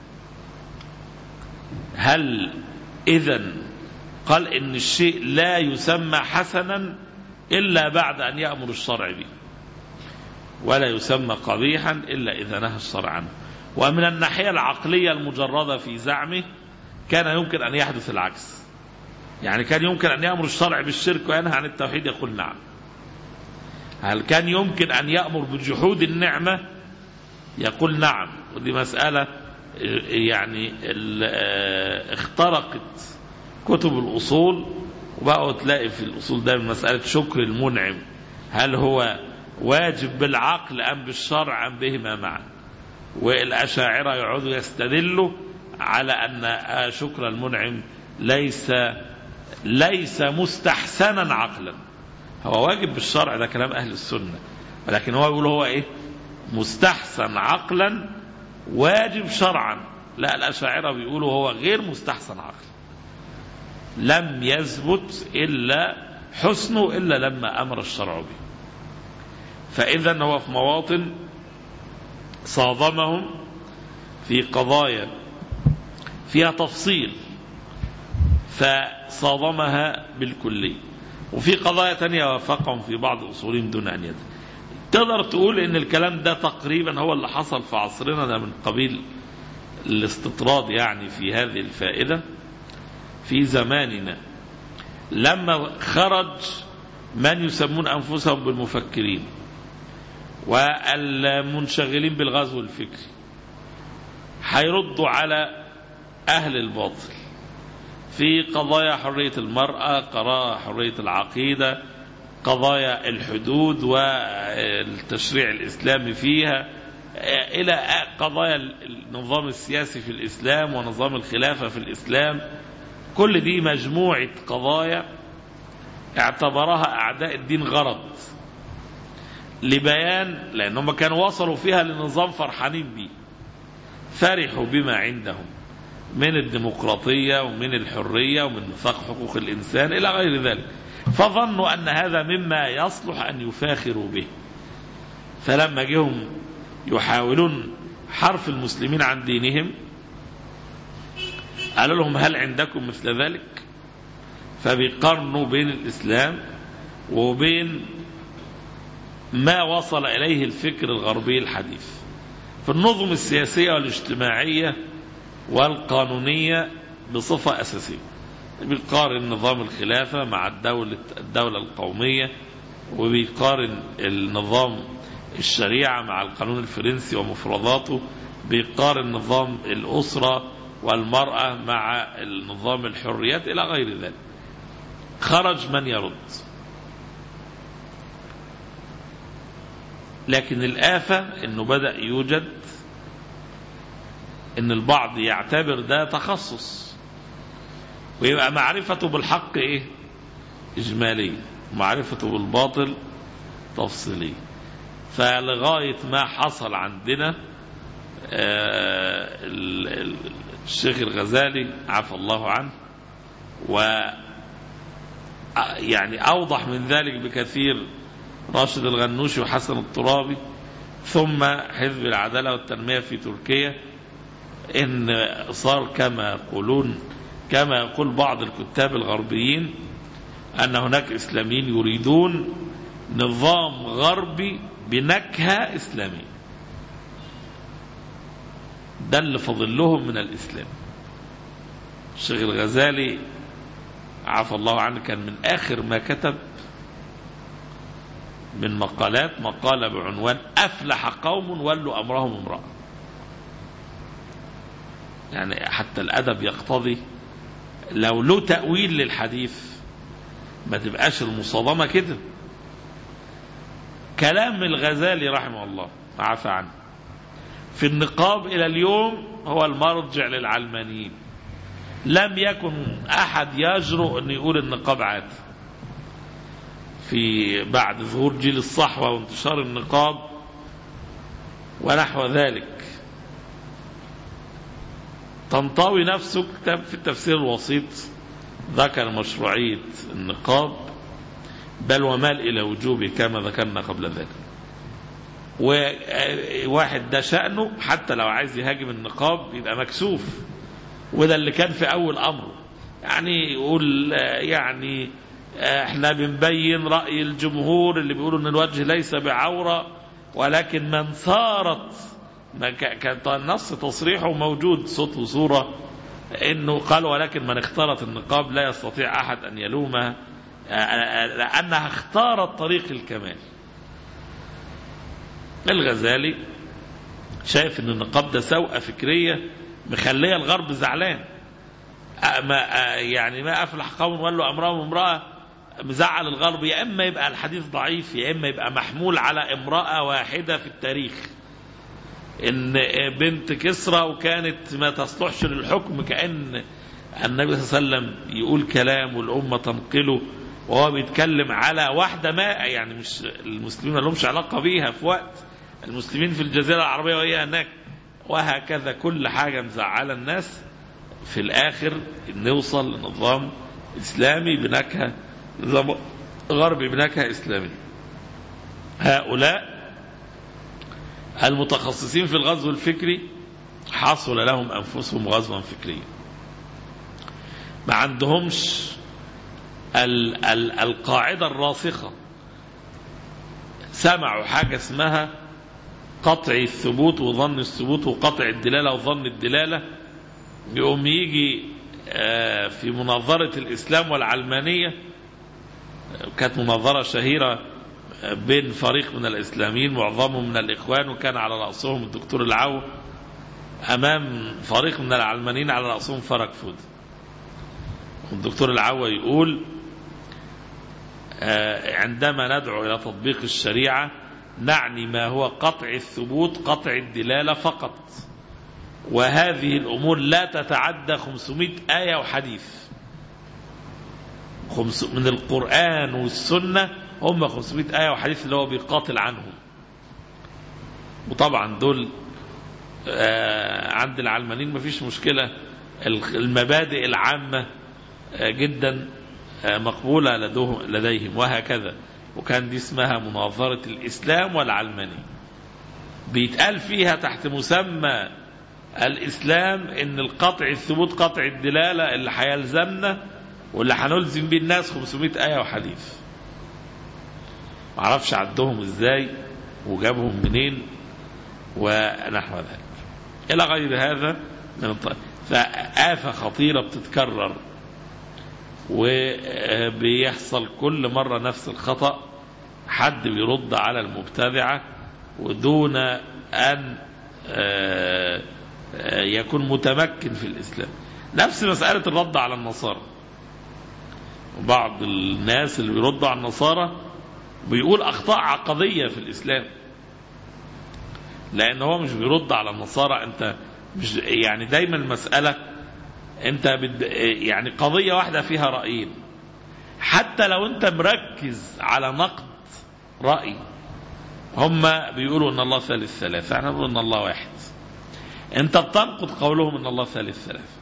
هل إذن قال إن الشيء لا يسمى حسنا إلا بعد أن يأمر الشرع به، ولا يسمى قبيحا إلا إذا نهى الشرع عنه. ومن الناحية العقلية المجردة في زعمه كان يمكن أن يحدث العكس، يعني كان يمكن أن يأمر الشرع بالشرك وينهى عن التوحيد، يقول نعم. هل كان يمكن أن يأمر بجحود النعمة؟ يقول نعم. ودي مسألة يعني اخترقت كتب الأصول، وبقوا تلاقي في الأصول ده من مسألة شكر المنعم، هل هو واجب بالعقل أم بالشرع أم بهما معا؟ والأشاعرة يقعدوا يستدلوا على أن شكر المنعم ليس ليس مستحسنا عقلا، هو واجب بالشرع، ده كلام أهل السنة، ولكن هو يقول هو إيه؟ مستحسن عقلا واجب شرعا. لا، الأشاعرة بيقولوا هو غير مستحسن عقلا، لم يثبت إلا حسنه إلا لما أمر الشرع به. فإذا هو في مواطن صادمهم في قضايا فيها تفصيل فصادمها بالكلية، وفي قضايا تانية وافقهم في بعض أصولهم دون أن يدري. تقدر تقول إن الكلام ده تقريبا هو اللي حصل في عصرنا، ده من قبيل الاستطراد يعني في هذه الفائدة. في زماننا لما خرج من يسمون أنفسهم بالمفكرين والمنشغلين بالغزو الفكري، هيردوا على أهل الباطل في قضايا حرية المرأة، قضايا حرية العقيدة، قضايا الحدود والتشريع الإسلامي فيها، إلى قضايا النظام السياسي في الإسلام ونظام الخلافة في الإسلام. كل دي مجموعة قضايا اعتبرها أعداء الدين غرض لبيان، لأنهم كانوا وصلوا فيها لنظام فرحانين به، فرحوا بما عندهم من الديمقراطية ومن الحرية ومن ميثاق حقوق الإنسان إلى غير ذلك، فظنوا أن هذا مما يصلح أن يفاخروا به. فلما جهم يحاولون حرف المسلمين عن دينهم قالوا لهم هل عندكم مثل ذلك؟ فبيقارنوا بين الإسلام وبين ما وصل إليه الفكر الغربي الحديث في النظم السياسية والاجتماعية والقانونية بصفة أساسية. بيقارن نظام الخلافة مع الدولة, الدولة القومية، وبيقارن النظام الشريعة مع القانون الفرنسي ومفرداته، بيقارن نظام الأسرة والمرأة مع النظام الحريات إلى غير ذلك. خرج من يرد، لكن الآفة أنه بدأ يوجد أن البعض يعتبر ده تخصص، ويبقى معرفته بالحق إيه؟ إجمالية، معرفته بالباطل تفصيلية. فلغاية ما حصل عندنا الشيخ الغزالي عفى الله عنه، و يعني أوضح من ذلك بكثير راشد الغنوشي وحسن الترابي، ثم حزب العدالة والتنمية في تركيا، إن صار كما يقولون كما يقول بعض الكتاب الغربيين أن هناك إسلاميين يريدون نظام غربي بنكهة إسلامية. ده اللي فضل لهم من الإسلام. الشيخ الغزالي عفى الله عنه كان من آخر ما كتب من مقالات مقالة بعنوان أفلح قوم ولوا أمرهم امرأة. يعني حتى الأدب يقتضي لو له تأويل للحديث ما تبقاش المصادمة كده. كلام الغزالي رحمه الله عفى عنه في النقاب إلى اليوم هو المرجع للعلمانيين. لم يكن أحد يجرؤ أن يقول النقاب عادي. في بعد ظهور جيل الصحوة وانتشار النقاب ونحو ذلك، طنطاوي نفسه كتاب في التفسير الوسيط ذكر مشروعية النقاب، بل ومال إلى وجوبه كما ذكرنا قبل ذلك. وواحد ده شأنه حتى لو عايز يهاجم النقاب يبقى مكسوف، وده اللي كان في أول أمره. يعني يقول يعني احنا بنبين رأي الجمهور اللي بيقولوا ان الوجه ليس بعورة، ولكن من صارت، كان نص تصريحه موجود صوت وصورة، انه قال ولكن من اختارت النقاب لا يستطيع احد ان يلومها لانها اختارت طريق الكمال. الغزالي شايف ان النقاب ده سوءة فكرية مخلية الغرب زعلان. ما يعني ما افلح قوم ولوا امرهم امرأة مزعل الغرب، يا اما يبقى الحديث ضعيف يا اما يبقى محمول على امرأة واحدة في التاريخ، ان بنت كسرى وكانت ما تصلحش للحكم، كأن النبي صلى الله عليه وسلم يقول كلام والأمة تنقله وهو بيتكلم على واحدة ما يعني مش المسلمين ما لهمش علاقة بيها في وقت المسلمين في الجزيرة العربية وهي هناك. وهكذا كل حاجة مزعلة الناس في الآخر نوصل لنظام إسلامي بنكهة، نظام غربي بنكهة إسلامية. هؤلاء المتخصصين في الغزو الفكري حصل لهم أنفسهم غزوا فكريا، ما عندهمش ال ال القاعدة الراسخة. سمعوا حاجة اسمها قطع الثبوت وظن الثبوت وقطع الدلالة وظن الدلالة. يقوم يجي في مناظرة الإسلام والعلمانية، كانت مناظرة شهيرة بين فريق من الإسلاميين معظمهم من الإخوان وكان على رأسهم الدكتور العو، أمام فريق من العلمانيين على رأسهم فرج فود. الدكتور العو يقول عندما ندعو إلى تطبيق الشريعة نعني ما هو قطع الثبوت قطع الدلالة فقط، وهذه الأمور لا تتعدى خمسمائة آية وحديث من القرآن والسنة، هم خمسمائة آية وحديث اللي هو بيقاتل عنهم. وطبعا دول عند العلمانيين ما فيش مشكلة المبادئ العامة جدا مقبولة لديهم وهكذا. وكان دي اسمها مناظرة الإسلام والعلماني، بيتقال فيها تحت مسمى الإسلام إن القطع الثبوت قطع الدلالة اللي هيلزمنا واللي هنلزم بيه الناس خمسمائة آية وحديث. معرفش عدهم ازاي وجابهم منين ونحو ذلك إلى غير هذا من الطريق. فآفة خطيرة بتتكرر وبيحصل كل مرة نفس الخطأ، حد بيرد على المبتدعة ودون أن يكون متمكن في الإسلام. نفس مسألة الرد على النصارى، بعض الناس اللي بيردوا على النصارى بيقول أخطاء عقدية في الإسلام، لأن هو مش بيرد على النصارى. أنت مش يعني دايما المسألة أنت بد يعني قضية واحدة فيها رأيين، حتى لو أنت مركز على نقد رأي، هم بيقولوا إن الله ثالث ثلاثة، احنا بنقول إن الله واحد، أنت بتنقد قولهم إن الله ثالث ثلاثة،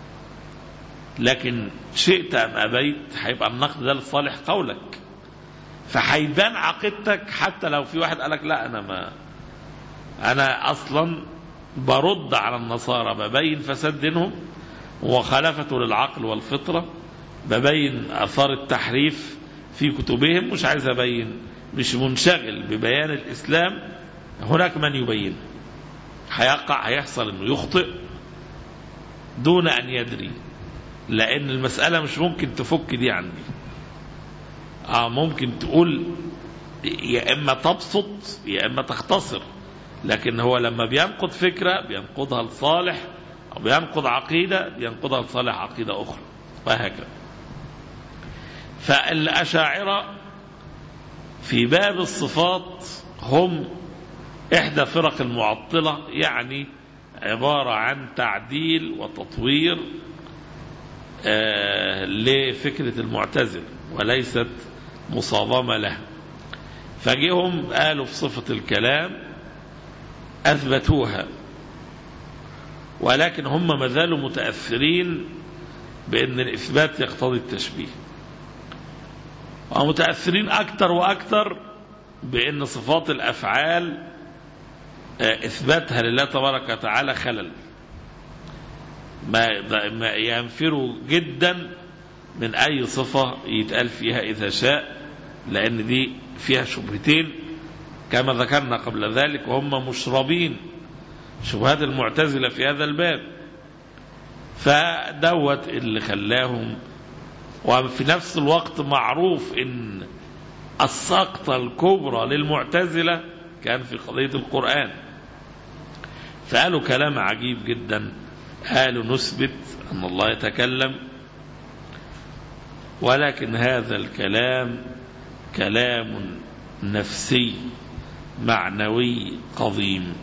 لكن شئت أم أبيت هيبقى النقد ده لصالح قولك، فهيبان عقيدتك. حتى لو في واحد قالك لا أنا ما أنا أصلا برد على النصارى، ببين فساد دينهم وخلافته للعقل والفطرة، ببين أثار التحريف في كتبهم، مش عايز أبين، مش منشغل ببيان الإسلام. هناك من يبين، هيقع هيحصل إنه يخطئ دون أن يدري، لأن المسألة مش ممكن تفك دي عندي. آه ممكن تقول يا إما تبسط يا إما تختصر، لكن هو لما بينقض فكرة بينقضها لصالح، أو بينقض عقيدة بينقضها لصالح عقيدة أخرى وهكذا. فالأشاعرة في باب الصفات هم إحدى فرق المعطلة، يعني عبارة عن تعديل وتطوير آه لفكرة المعتزلة وليست مصادمة لها. فجيهم قالوا في صفة الكلام أثبتوها، ولكن هم ما زالوا متأثرين بأن الإثبات يقتضي التشبيه، ومتأثرين أكثر وأكثر بأن صفات الأفعال إثباتها لله تبارك وتعالى خلل. ما ينفروا جدا من أي صفة يتقال فيها إذا شاء، لأن دي فيها شبهتين كما ذكرنا قبل ذلك، وهم مشربين شبهات المعتزلة في هذا الباب. فدوت اللي خلاهم. وفي نفس الوقت معروف ان السقطة الكبرى للمعتزلة كان في قضية القرآن، فقالوا كلام عجيب جدا. قالوا نثبت أن الله يتكلم، ولكن هذا الكلام كلام نفسي معنوي قضيم.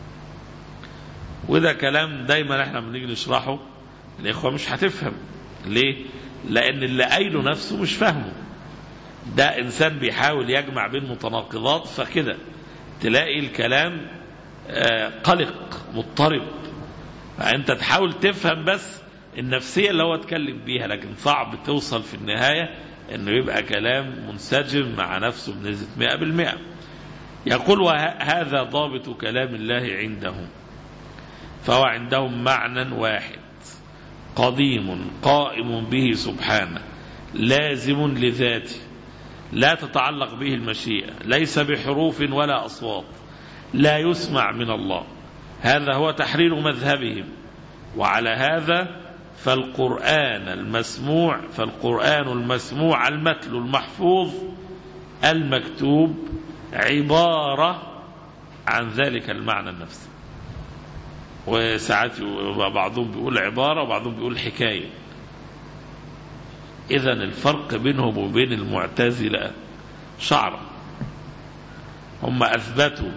وده كلام دايما احنا بنيجي نشرحه الإخوة مش هتفهم ليه، لأن اللي قايله نفسه مش فاهمه. ده إنسان بيحاول يجمع بين متناقضات، فكده تلاقي الكلام قلق مضطرب، فأنت تحاول تفهم بس النفسية اللي هو اتكلم بيها، لكن صعب توصل في النهاية انه يبقى كلام منسجم مع نفسه بنسبة مئة بالمئة. يقول وهذا ضابط كلام الله عندهم، فهو عندهم معنى واحد قديم قائم به سبحانه، لازم لذاته، لا تتعلق به المشيئة، ليس بحروف ولا أصوات، لا يسمع من الله. هذا هو تحرير مذهبهم. وعلى هذا فالقرآن المسموع فالقرآن المسموع المتلو المحفوظ المكتوب عبارة عن ذلك المعنى النفسي. وساعات بعضهم بيقول عبارة وبعضهم بيقول حكاية. إذن الفرق بينهم وبين المعتزلة شعرة. هم أثبتوا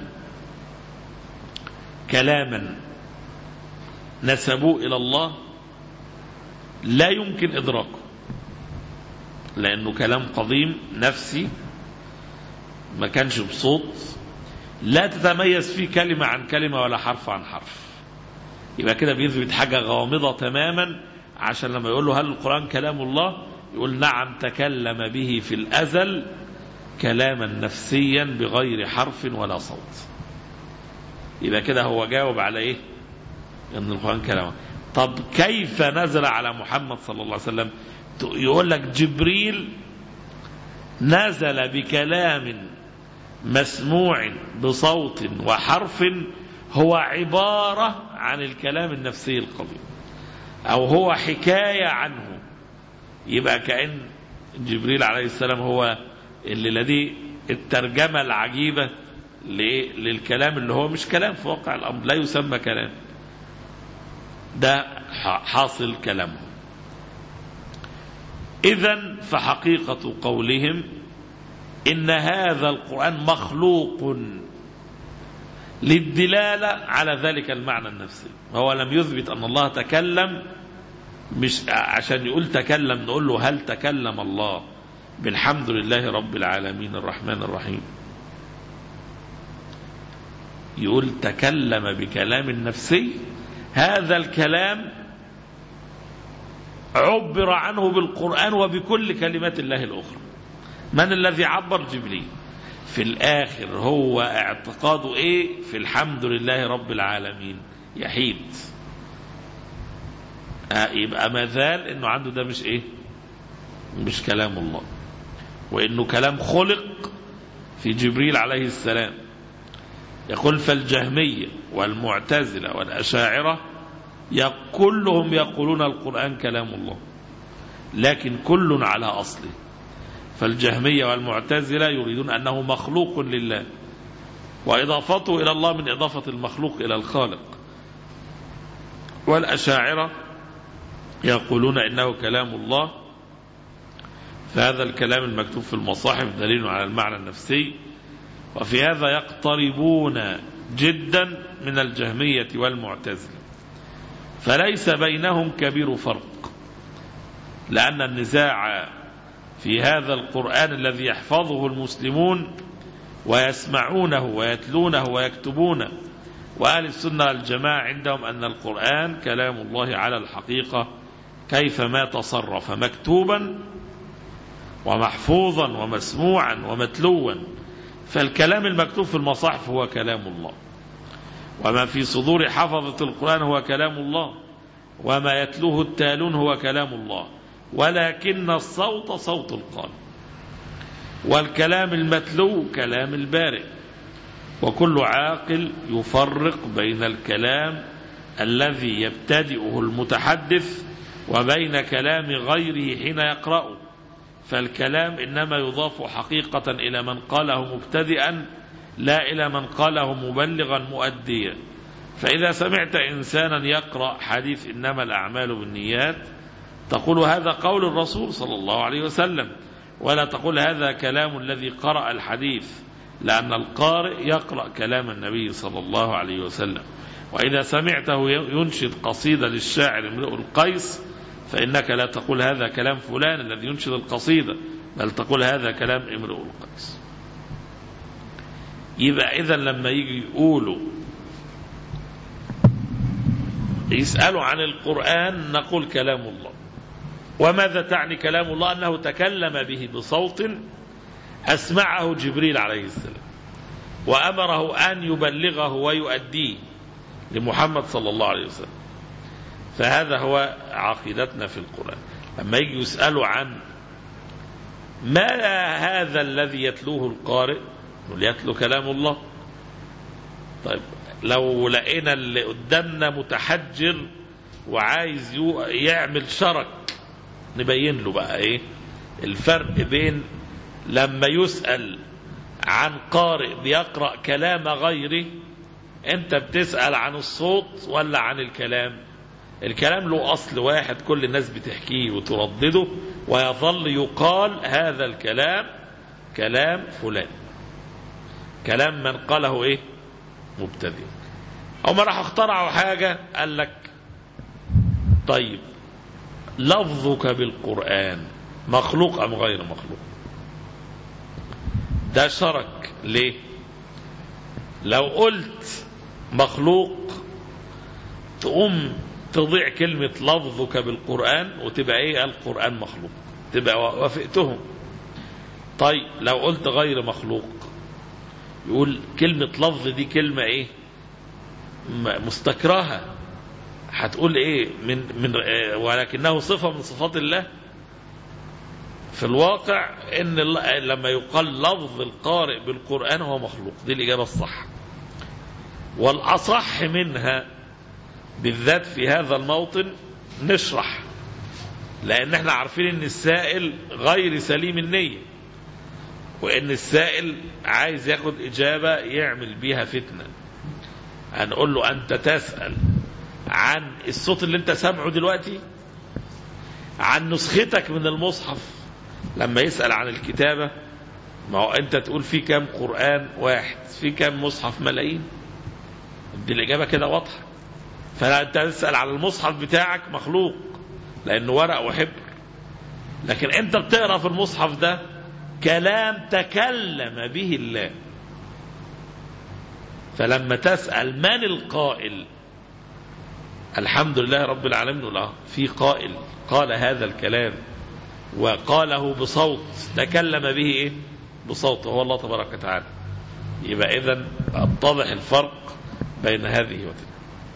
كلاما نسبوه إلى الله لا يمكن إدراكه، لأنه كلام قديم نفسي ما كانش بصوت، لا تتميز فيه كلمة عن كلمة ولا حرف عن حرف، يبقى كده بيثبت حاجة غامضة تماما، عشان لما يقول له هل القرآن كلام الله يقول نعم تكلم به في الأزل كلاما نفسيا بغير حرف ولا صوت. يبقى كده هو جاوب على ايه؟ ان القرآن كلام. طب كيف نزل على محمد صلى الله عليه وسلم؟ يقول لك جبريل نزل بكلام مسموع بصوت وحرف هو عبارة عن الكلام النفسي القديم، أو هو حكاية عنه. يبقى كأن جبريل عليه السلام هو اللي لديه الترجمة العجيبة للكلام اللي هو مش كلام في واقع الأمر، لا يسمى كلام، ده حاصل كلامه. إذن فحقيقة قولهم إن هذا القرآن مخلوق للدلالة على ذلك المعنى النفسي. هو لم يثبت أن الله تكلم، مش عشان يقول تكلم نقول له هل تكلم الله بالحمد لله رب العالمين الرحمن الرحيم؟ يقول تكلم بكلام نفسي، هذا الكلام عبر عنه بالقرآن وبكل كلمات الله الأخرى. من الذي عبر؟ جبريل. في الآخر هو اعتقاده إيه؟ في الحمد لله رب العالمين يحيد. آه يبقى ما زال إنه عنده ده مش إيه؟ مش كلام الله، وإنه كلام خلق في جبريل عليه السلام. يقول فالجهمية والمعتزلة والأشاعرة كلهم يقولون القرآن كلام الله، لكن كل على أصله. فالجهمية والمعتزلة يريدون أنه مخلوق لله، وإضافته إلى الله من إضافة المخلوق إلى الخالق. والأشاعرة يقولون إنه كلام الله، فهذا الكلام المكتوب في المصاحف دليل على المعنى النفسي. وفي هذا يقتربون جدا من الجهمية والمعتزلة، فليس بينهم كبير فرق، لأن النزاع في هذا القرآن الذي يحفظه المسلمون ويسمعونه ويتلونه ويكتبونه، وأهل السنة والجماعة عندهم أن القرآن كلام الله على الحقيقة كيفما تصرف، مكتوبا ومحفوظا ومسموعا ومتلوا. فالكلام المكتوب في المصاحف هو كلام الله، وما في صدور حفظة القرآن هو كلام الله، وما يتلوه التالون هو كلام الله، ولكن الصوت صوت القارئ، والكلام المتلو كلام البارئ. وكل عاقل يفرق بين الكلام الذي يبتدئه المتحدث وبين كلام غيره حين يقرأه. فالكلام إنما يضاف حقيقة إلى من قاله مبتدئا، لا إلى من قاله مبلغا مؤديا. فإذا سمعت إنسانا يقرأ حديث إنما الأعمال بالنيات تقول هذا قول الرسول صلى الله عليه وسلم، ولا تقول هذا كلام الذي قرأ الحديث، لأن القارئ يقرأ كلام النبي صلى الله عليه وسلم. وإذا سمعته ينشد قصيدة للشاعر امرؤ القيس فإنك لا تقول هذا كلام فلان الذي ينشد القصيدة، بل تقول هذا كلام امرؤ القيس. يبقى إذا لما يجي يقولوا يسألوا عن القرآن نقول كلام الله. وماذا تعني كلام الله؟ أنه تكلم به بصوت أسمعه جبريل عليه السلام، وأمره أن يبلغه ويؤديه لمحمد صلى الله عليه وسلم. فهذا هو عقيدتنا في القرآن. لما يجي يسألوا عن ما هذا الذي يتلوه القارئ نقول يتلو كلام الله. طيب لو لقينا اللي قدامنا متحجر وعايز يعمل شرك نبين له بقى ايه الفرق بين لما يسأل عن قارئ بيقرأ كلام غيره، انت بتسأل عن الصوت ولا عن الكلام؟ الكلام له أصل واحد كل الناس بتحكيه وتردده ويظل يقال هذا الكلام كلام فلان، كلام من قاله ايه مبتدئ. او ما راح اخترعوا حاجة قال لك طيب لفظك بالقرآن مخلوق ام غير مخلوق؟ ده شرك. ليه؟ لو قلت مخلوق تقوم تضيع كلمة لفظك بالقرآن وتبقى ايه القرآن مخلوق، تبقى وافقتهم. طيب لو قلت غير مخلوق، يقول كلمة لفظ دي كلمة ايه مستكرهة، هتقول ايه من من ولكنه صفة من صفات الله. في الواقع ان لما يقال لفظ القارئ بالقرآن هو مخلوق، دي الإجابة الصح. والأصح منها بالذات في هذا الموطن نشرح، لأن احنا عارفين ان السائل غير سليم النية، وان السائل عايز ياخد إجابة يعمل بيها فتنة. هنقول له أنت تسأل عن الصوت اللي انت سامعه دلوقتي، عن نسختك من المصحف. لما يسأل عن الكتابة، ما هو انت تقول في كام قرآن واحد، في كام مصحف ملايين، دي الإجابة كده واضحة. فأنت تسأل على المصحف بتاعك مخلوق لأنه ورق وحبر، لكن انت بتقرأ في المصحف ده كلام تكلم به الله. فلما تسأل من القائل، الحمد لله رب العالمين، لا في قائل قال هذا الكلام وقاله بصوت، تكلم به ايه بصوت، هو الله تبارك وتعالى. يبقى اذن اتضح الفرق بين هذه وتلك.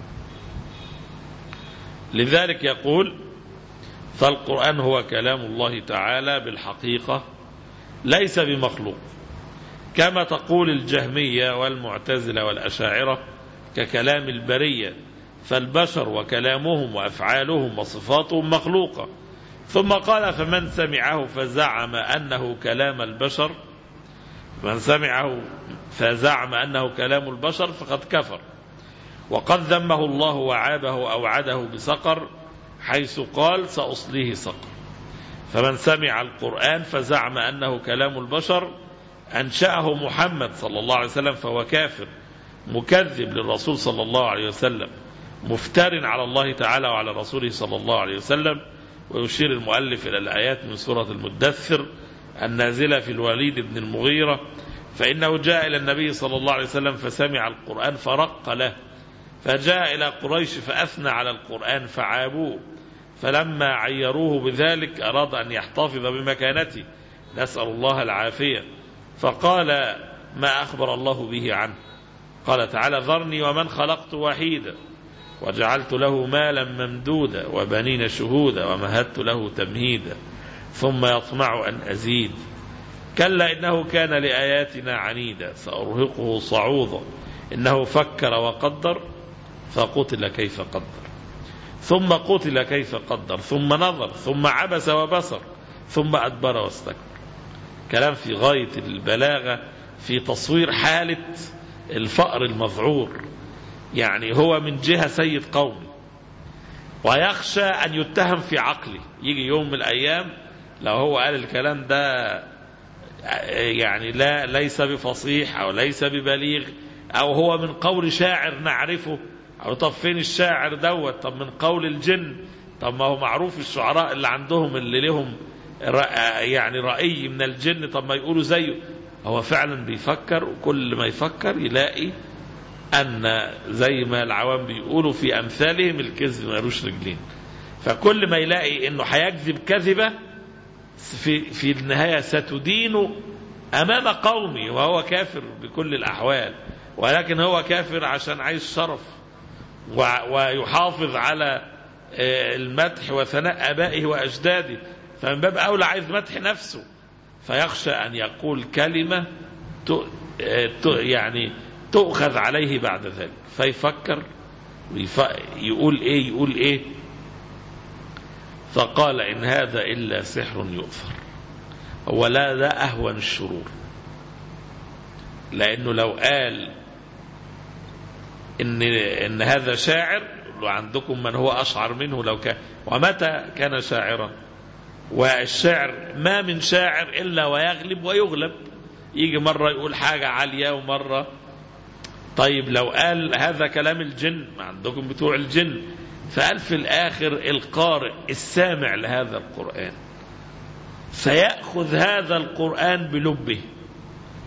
لذلك يقول فالقرآن هو كلام الله تعالى بالحقيقة ليس بمخلوق، كما تقول الجهمية والمعتزلة والأشاعرة ككلام البرية، فالبشر وكلامهم وأفعالهم وصفاتهم مخلوقة. ثم قال فمن سمعه فزعم أنه كلام البشر، من سمعه فزعم أنه كلام البشر فقد كفر، وقد ذمه الله وعابه أوعده بسقر، حيث قال سأصليه سقر. فمن سمع القرآن فزعم أنه كلام البشر أنشأه محمد صلى الله عليه وسلم فهو كافر، مكذب للرسول صلى الله عليه وسلم، مفتر على الله تعالى وعلى رسوله صلى الله عليه وسلم. ويشير المؤلف إلى الآيات من سورة المدثر النازلة في الوليد بن المغيرة، فإنه جاء إلى النبي صلى الله عليه وسلم فسمع القرآن فرق له، فجاء إلى قريش فأثنى على القرآن فعابوه، فلما عيروه بذلك أراد أن يحتفظ بمكانته، نسأل الله العافية، فقال ما أخبر الله به عنه. قال تعالى ذرني ومن خلقت وحيدا وجعلت له مالا ممدودا وبنين شهودا ومهدت له تمهيدا ثم يطمع أن أزيد كلا إنه كان لآياتنا عنيدا سأرهقه صعودا إنه فكر وقدر فقتل كيف قدر ثم قتل كيف قدر ثم نظر ثم عبس وبصر ثم أدبر واستكبر. كلام في غاية البلاغة في تصوير حالة الفقر المذعور، يعني هو من جهة سيد قومي ويخشى أن يتهم في عقله، يجي يوم من الأيام لو هو قال الكلام ده يعني لا ليس بفصيح أو ليس ببليغ أو هو من قول شاعر نعرفه، أو طب فين الشاعر دوت، طب من قول الجن، طب ما هو معروف الشعراء اللي عندهم اللي لهم يعني رأي من الجن، طب ما يقولوا زيه. هو فعلا بيفكر، وكل ما يفكر يلاقي أن زي ما العوام بيقولوا في أمثالهم الكذب مالوش رجلين، فكل ما يلاقي أنه هيكذب كذبة في, في النهاية ستدينه أمام قومي وهو كافر بكل الأحوال، ولكن هو كافر عشان عايز شرف ويحافظ على المدح وثناء آبائه وأجداده، فمن باب أولى عايز مدح نفسه، فيخشى أن يقول كلمة يعني تؤخذ عليه بعد ذلك، فيفكر يقول إيه يقول إيه فقال إن هذا إلا سحر يؤثر. ولا ده أهون الشرور، لأنه لو قال إن, إن هذا شاعر وعندكم من هو أشعر منه لو كان، ومتى كان شاعرا؟ والشعر ما من شاعر إلا ويغلب ويغلب، يجي مرة يقول حاجة عالية ومرة. طيب لو قال هذا كلام الجن، ما عندكم بتوع الجن، فقال في الآخر القارئ السامع لهذا القرآن سيأخذ هذا القرآن بلبه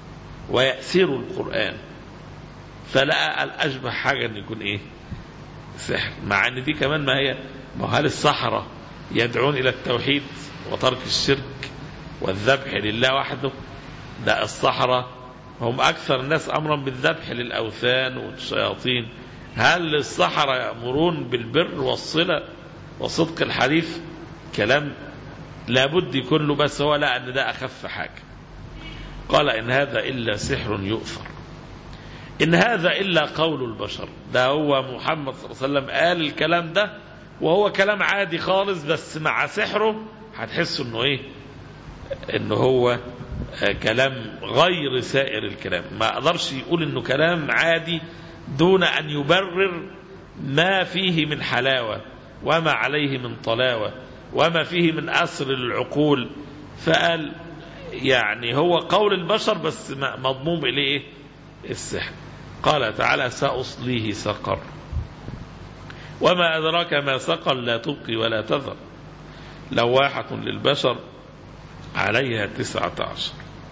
ويأسر القرآن، فلقى الأشبه حاجة أن يكون إيه سحر، مع ان دي كمان ما هي ما هل السحرة يدعون الى التوحيد وترك الشرك والذبح لله وحده؟ ده السحرة هم اكثر الناس امرا بالذبح للاوثان والشياطين. هل السحرة يأمرون بالبر والصلة وصدق الحديث؟ كلام لابد يكون له، بس هو لا، ان ده اخف حاجة. قال إن هذا إلا سحر يؤثر، إن هذا إلا قول البشر. ده هو محمد صلى الله عليه وسلم قال الكلام ده وهو كلام عادي خالص، بس مع سحره هتحس انه ايه، انه هو كلام غير سائر الكلام. ما اقدرش يقول انه كلام عادي دون ان يبرر ما فيه من حلاوة وما عليه من طلاوة وما فيه من أسر العقول. فقال يعني هو قول البشر بس مضموم إليه السحر. قال تعالى سأصليه سقر وما أدراك ما سقر لا تبقي ولا تذر لواحة للبشر عليها تسعة عشر.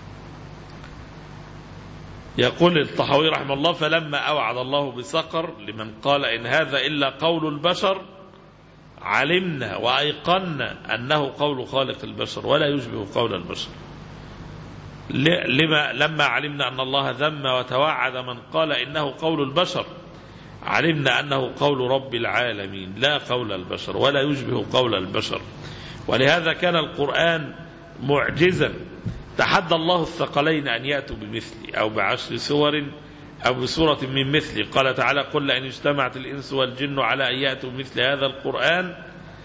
يقول الطحاوي رحمه الله فلما أوعد الله بسقر لمن قال إن هذا إلا قول البشر علمنا وأيقنا أنه قول خالق البشر ولا يشبه قول البشر. لما لما علمنا أن الله ذم وتوعد من قال إنه قول البشر علمنا أنه قول رب العالمين لا قول البشر ولا يشبه قول البشر. ولهذا كان القرآن معجزا تحدى الله الثقلين أن يأتوا بمثله أو بعشر سور أو بسورة من مثله. قال تعالى قل لئن اجتمعت الإنس والجن على أن يأتوا بمثل هذا القرآن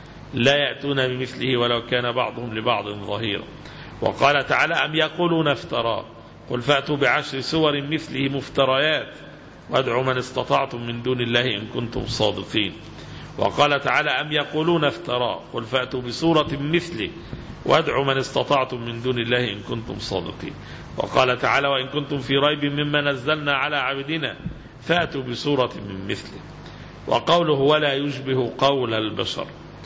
لا يأتون بمثله ولو كان بعضهم لبعض ظهيرا. وقال تعالى أم يقولون افتراه قل فأتوا بعشر سور مثله مفتريات وادعوا من استطعتم من دون الله إن كنتم صادقين. وقال تعالى أم يقولون افتراه قل فأتوا بسورة مثله وادعوا من استطعتم من دون الله إن كنتم صادقين. وقال تعالى وإن كنتم في ريب مما نزلنا على عبدنا فأتوا بسورة من مثله. وقوله ولا يشبه قول البشر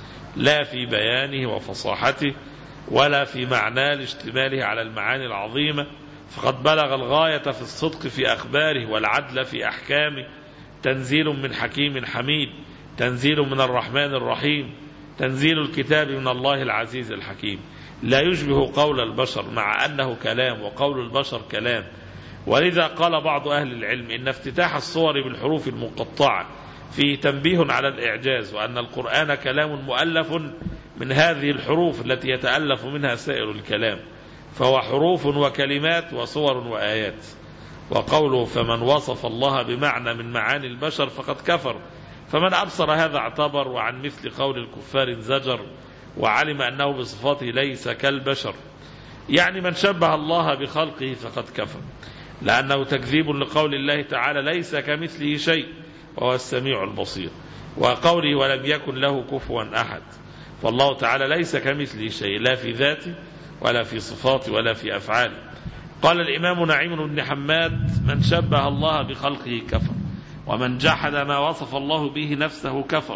لا في بيانه وفصاحته ولا في معناه لاشتماله على المعاني العظيمة، فقد بلغ الغاية في الصدق في أخباره والعدل في أحكامه. تنزيل من حكيم حميد تنزيل من الرحمن الرحيم تنزيل الكتاب من الله العزيز الحكيم. لا يشبه قول البشر مع أنه كلام وقول البشر كلام. ولذا قال بعض أهل العلم إن افتتاح الصور بالحروف المقطعة فيه تنبيه على الإعجاز وأن القرآن كلام مؤلف من هذه الحروف التي يتألف منها سائر الكلام، فهو حروف وكلمات وصور وآيات. وقوله فمن وصف الله بمعنى من معاني البشر فقد كفر، فمن أبصر هذا اعتبر وعن مثل قول الكفار زجر وعلم أنه بصفاته ليس كالبشر. يعني من شبه الله بخلقه فقد كفر، لأنه تكذيب لقول الله تعالى ليس كمثله شيء وهو السميع البصير، وقوله ولم يكن له كفوا أحد. فالله تعالى ليس كمثله شيء لا في ذاته ولا في صفاته ولا في أفعاله. قال الإمام نعيم بن حماد من شبه الله بخلقه كفر ومن جحد ما وصف الله به نفسه كفر.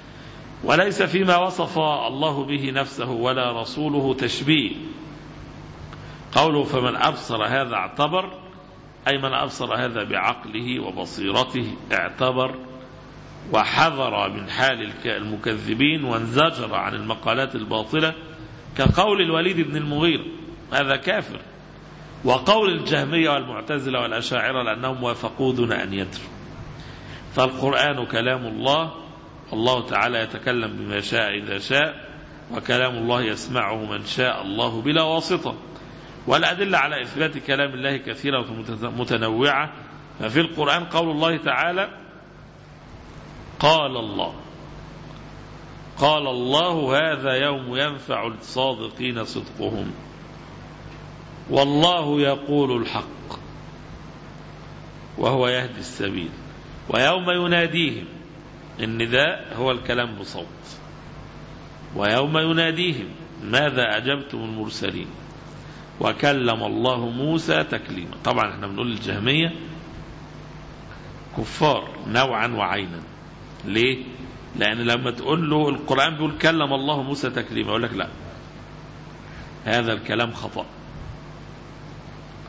وليس فيما وصف الله به نفسه ولا رسوله تشبيه. قوله فمن أبصر هذا اعتبر، أي من أبصر هذا بعقله وبصيرته اعتبر وحذر من حال المكذبين وانزجر عن المقالات الباطلة، كقول الوليد بن المغيرة هذا كافر، وقول الجهمية والمعتزلة والأشاعرة لأنهم وافقوا دون أن يدروا. فالقرآن كلام الله، الله تعالى يتكلم بما شاء إذا شاء، وكلام الله يسمعه من شاء الله بلا واسطة. والأدلة على إثبات كلام الله كثيرة متنوعة. ففي القرآن قول الله تعالى قال الله قال الله هذا يوم ينفع الصادقين صدقهم والله يقول الحق وهو يهدي السبيل ويوم يناديهم. النداء هو الكلام بصوت. ويوم يناديهم ماذا أجبتم المرسلين وكلم الله موسى تكليما. طبعا احنا بنقول الجهمية كفار نوعا وعينا. ليه؟ لأن لما تقول له القرآن بيقول كلم الله موسى تكليما يقول لك لا، هذا الكلام خطأ.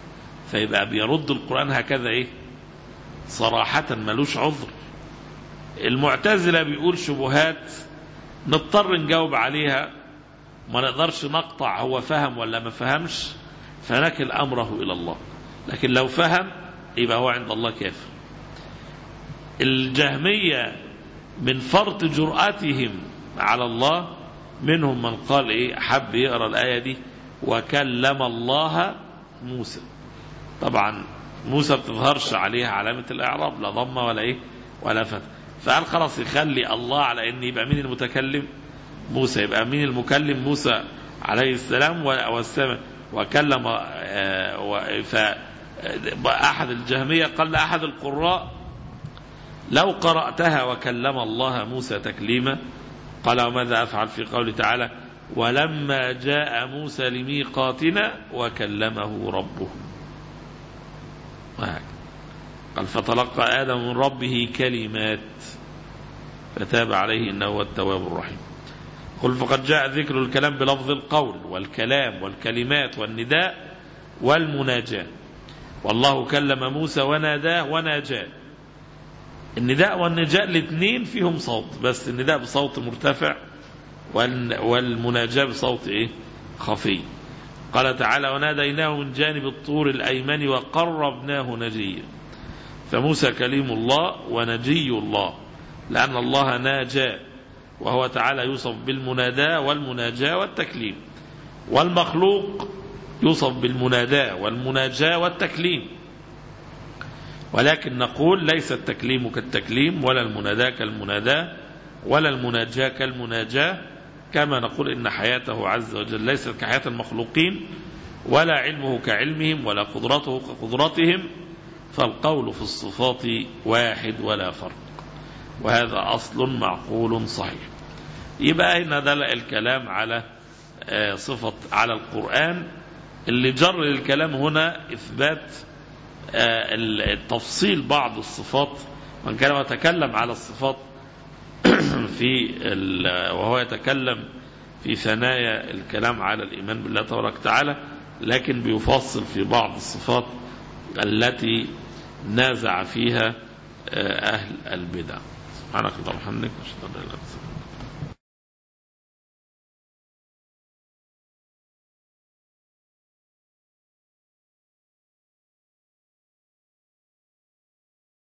فيبقى بيرد القرآن هكذا ايه صراحة، ملوش عذر. المعتزلة بيقول شبهات نضطر نجاوب عليها، ما نقدرش نقطع هو فهم ولا ما فهمش، فنكل أمره إلى الله. لكن لو فهم يبقى هو عند الله كافر. الجهمية من فرط جرأتهم على الله منهم من قال إيه، حب يقرأ الآية دي وكلم الله موسى. طبعا موسى بتظهرش عليها علامة الإعراب، لا ضمة ولا إيه ولا فتح، فقال خلاص يخلي الله على إن يبقى مين المتكلم؟ موسى. يبقى مين المكلم؟ موسى عليه السلام والسلام. وكلم فأحد الجهمية قال لأحد القراء لو قرأتها وكلم الله موسى تكليما، قال وماذا أفعل في قوله تعالى ولما جاء موسى لميقاتنا وكلمه ربه. قال فتلقى آدم من ربه كلمات فتاب عليه إنه هو التواب الرحيم. قل فقد جاء ذكر الكلام بلفظ القول والكلام والكلمات والنداء والمناجاة، والله كلم موسى وناداه وناجاه. النداء والنجاة الاثنين فيهم صوت، بس النداء بصوت مرتفع والمناجاة بصوت ايه خفي. قال تعالى وناديناه من جانب الطور الأيمن وقربناه نجيا. فموسى كليم الله ونجي الله، لأن الله ناجى، وهو تعالى يوصف بالمناداة والمناجاة والتكليم. والمخلوق يوصف بالمناداة والمناجاة والتكليم، ولكن نقول ليس التكليم كالتكليم ولا المناداة كالمناداة ولا المناجاة كالمناجاة، كما نقول إن حياته عز وجل ليست كحياة المخلوقين ولا علمه كعلمهم ولا قدرته كقدرتهم، فالقول في الصفات واحد ولا فرق، وهذا أصل معقول صحيح. يبقى هنا دل الكلام على صفة على القرآن. اللي جر الكلام هنا إثبات التفصيل بعض الصفات، من كان يتكلم على الصفات في وهو يتكلم في ثنايا الكلام على الإيمان بالله تبارك وتعالى، لكن بيفصل في بعض الصفات التي نازع فيها أهل البدع. سبحانك اللهم وبحمدك، أشهد أن لا إله إلا أنت.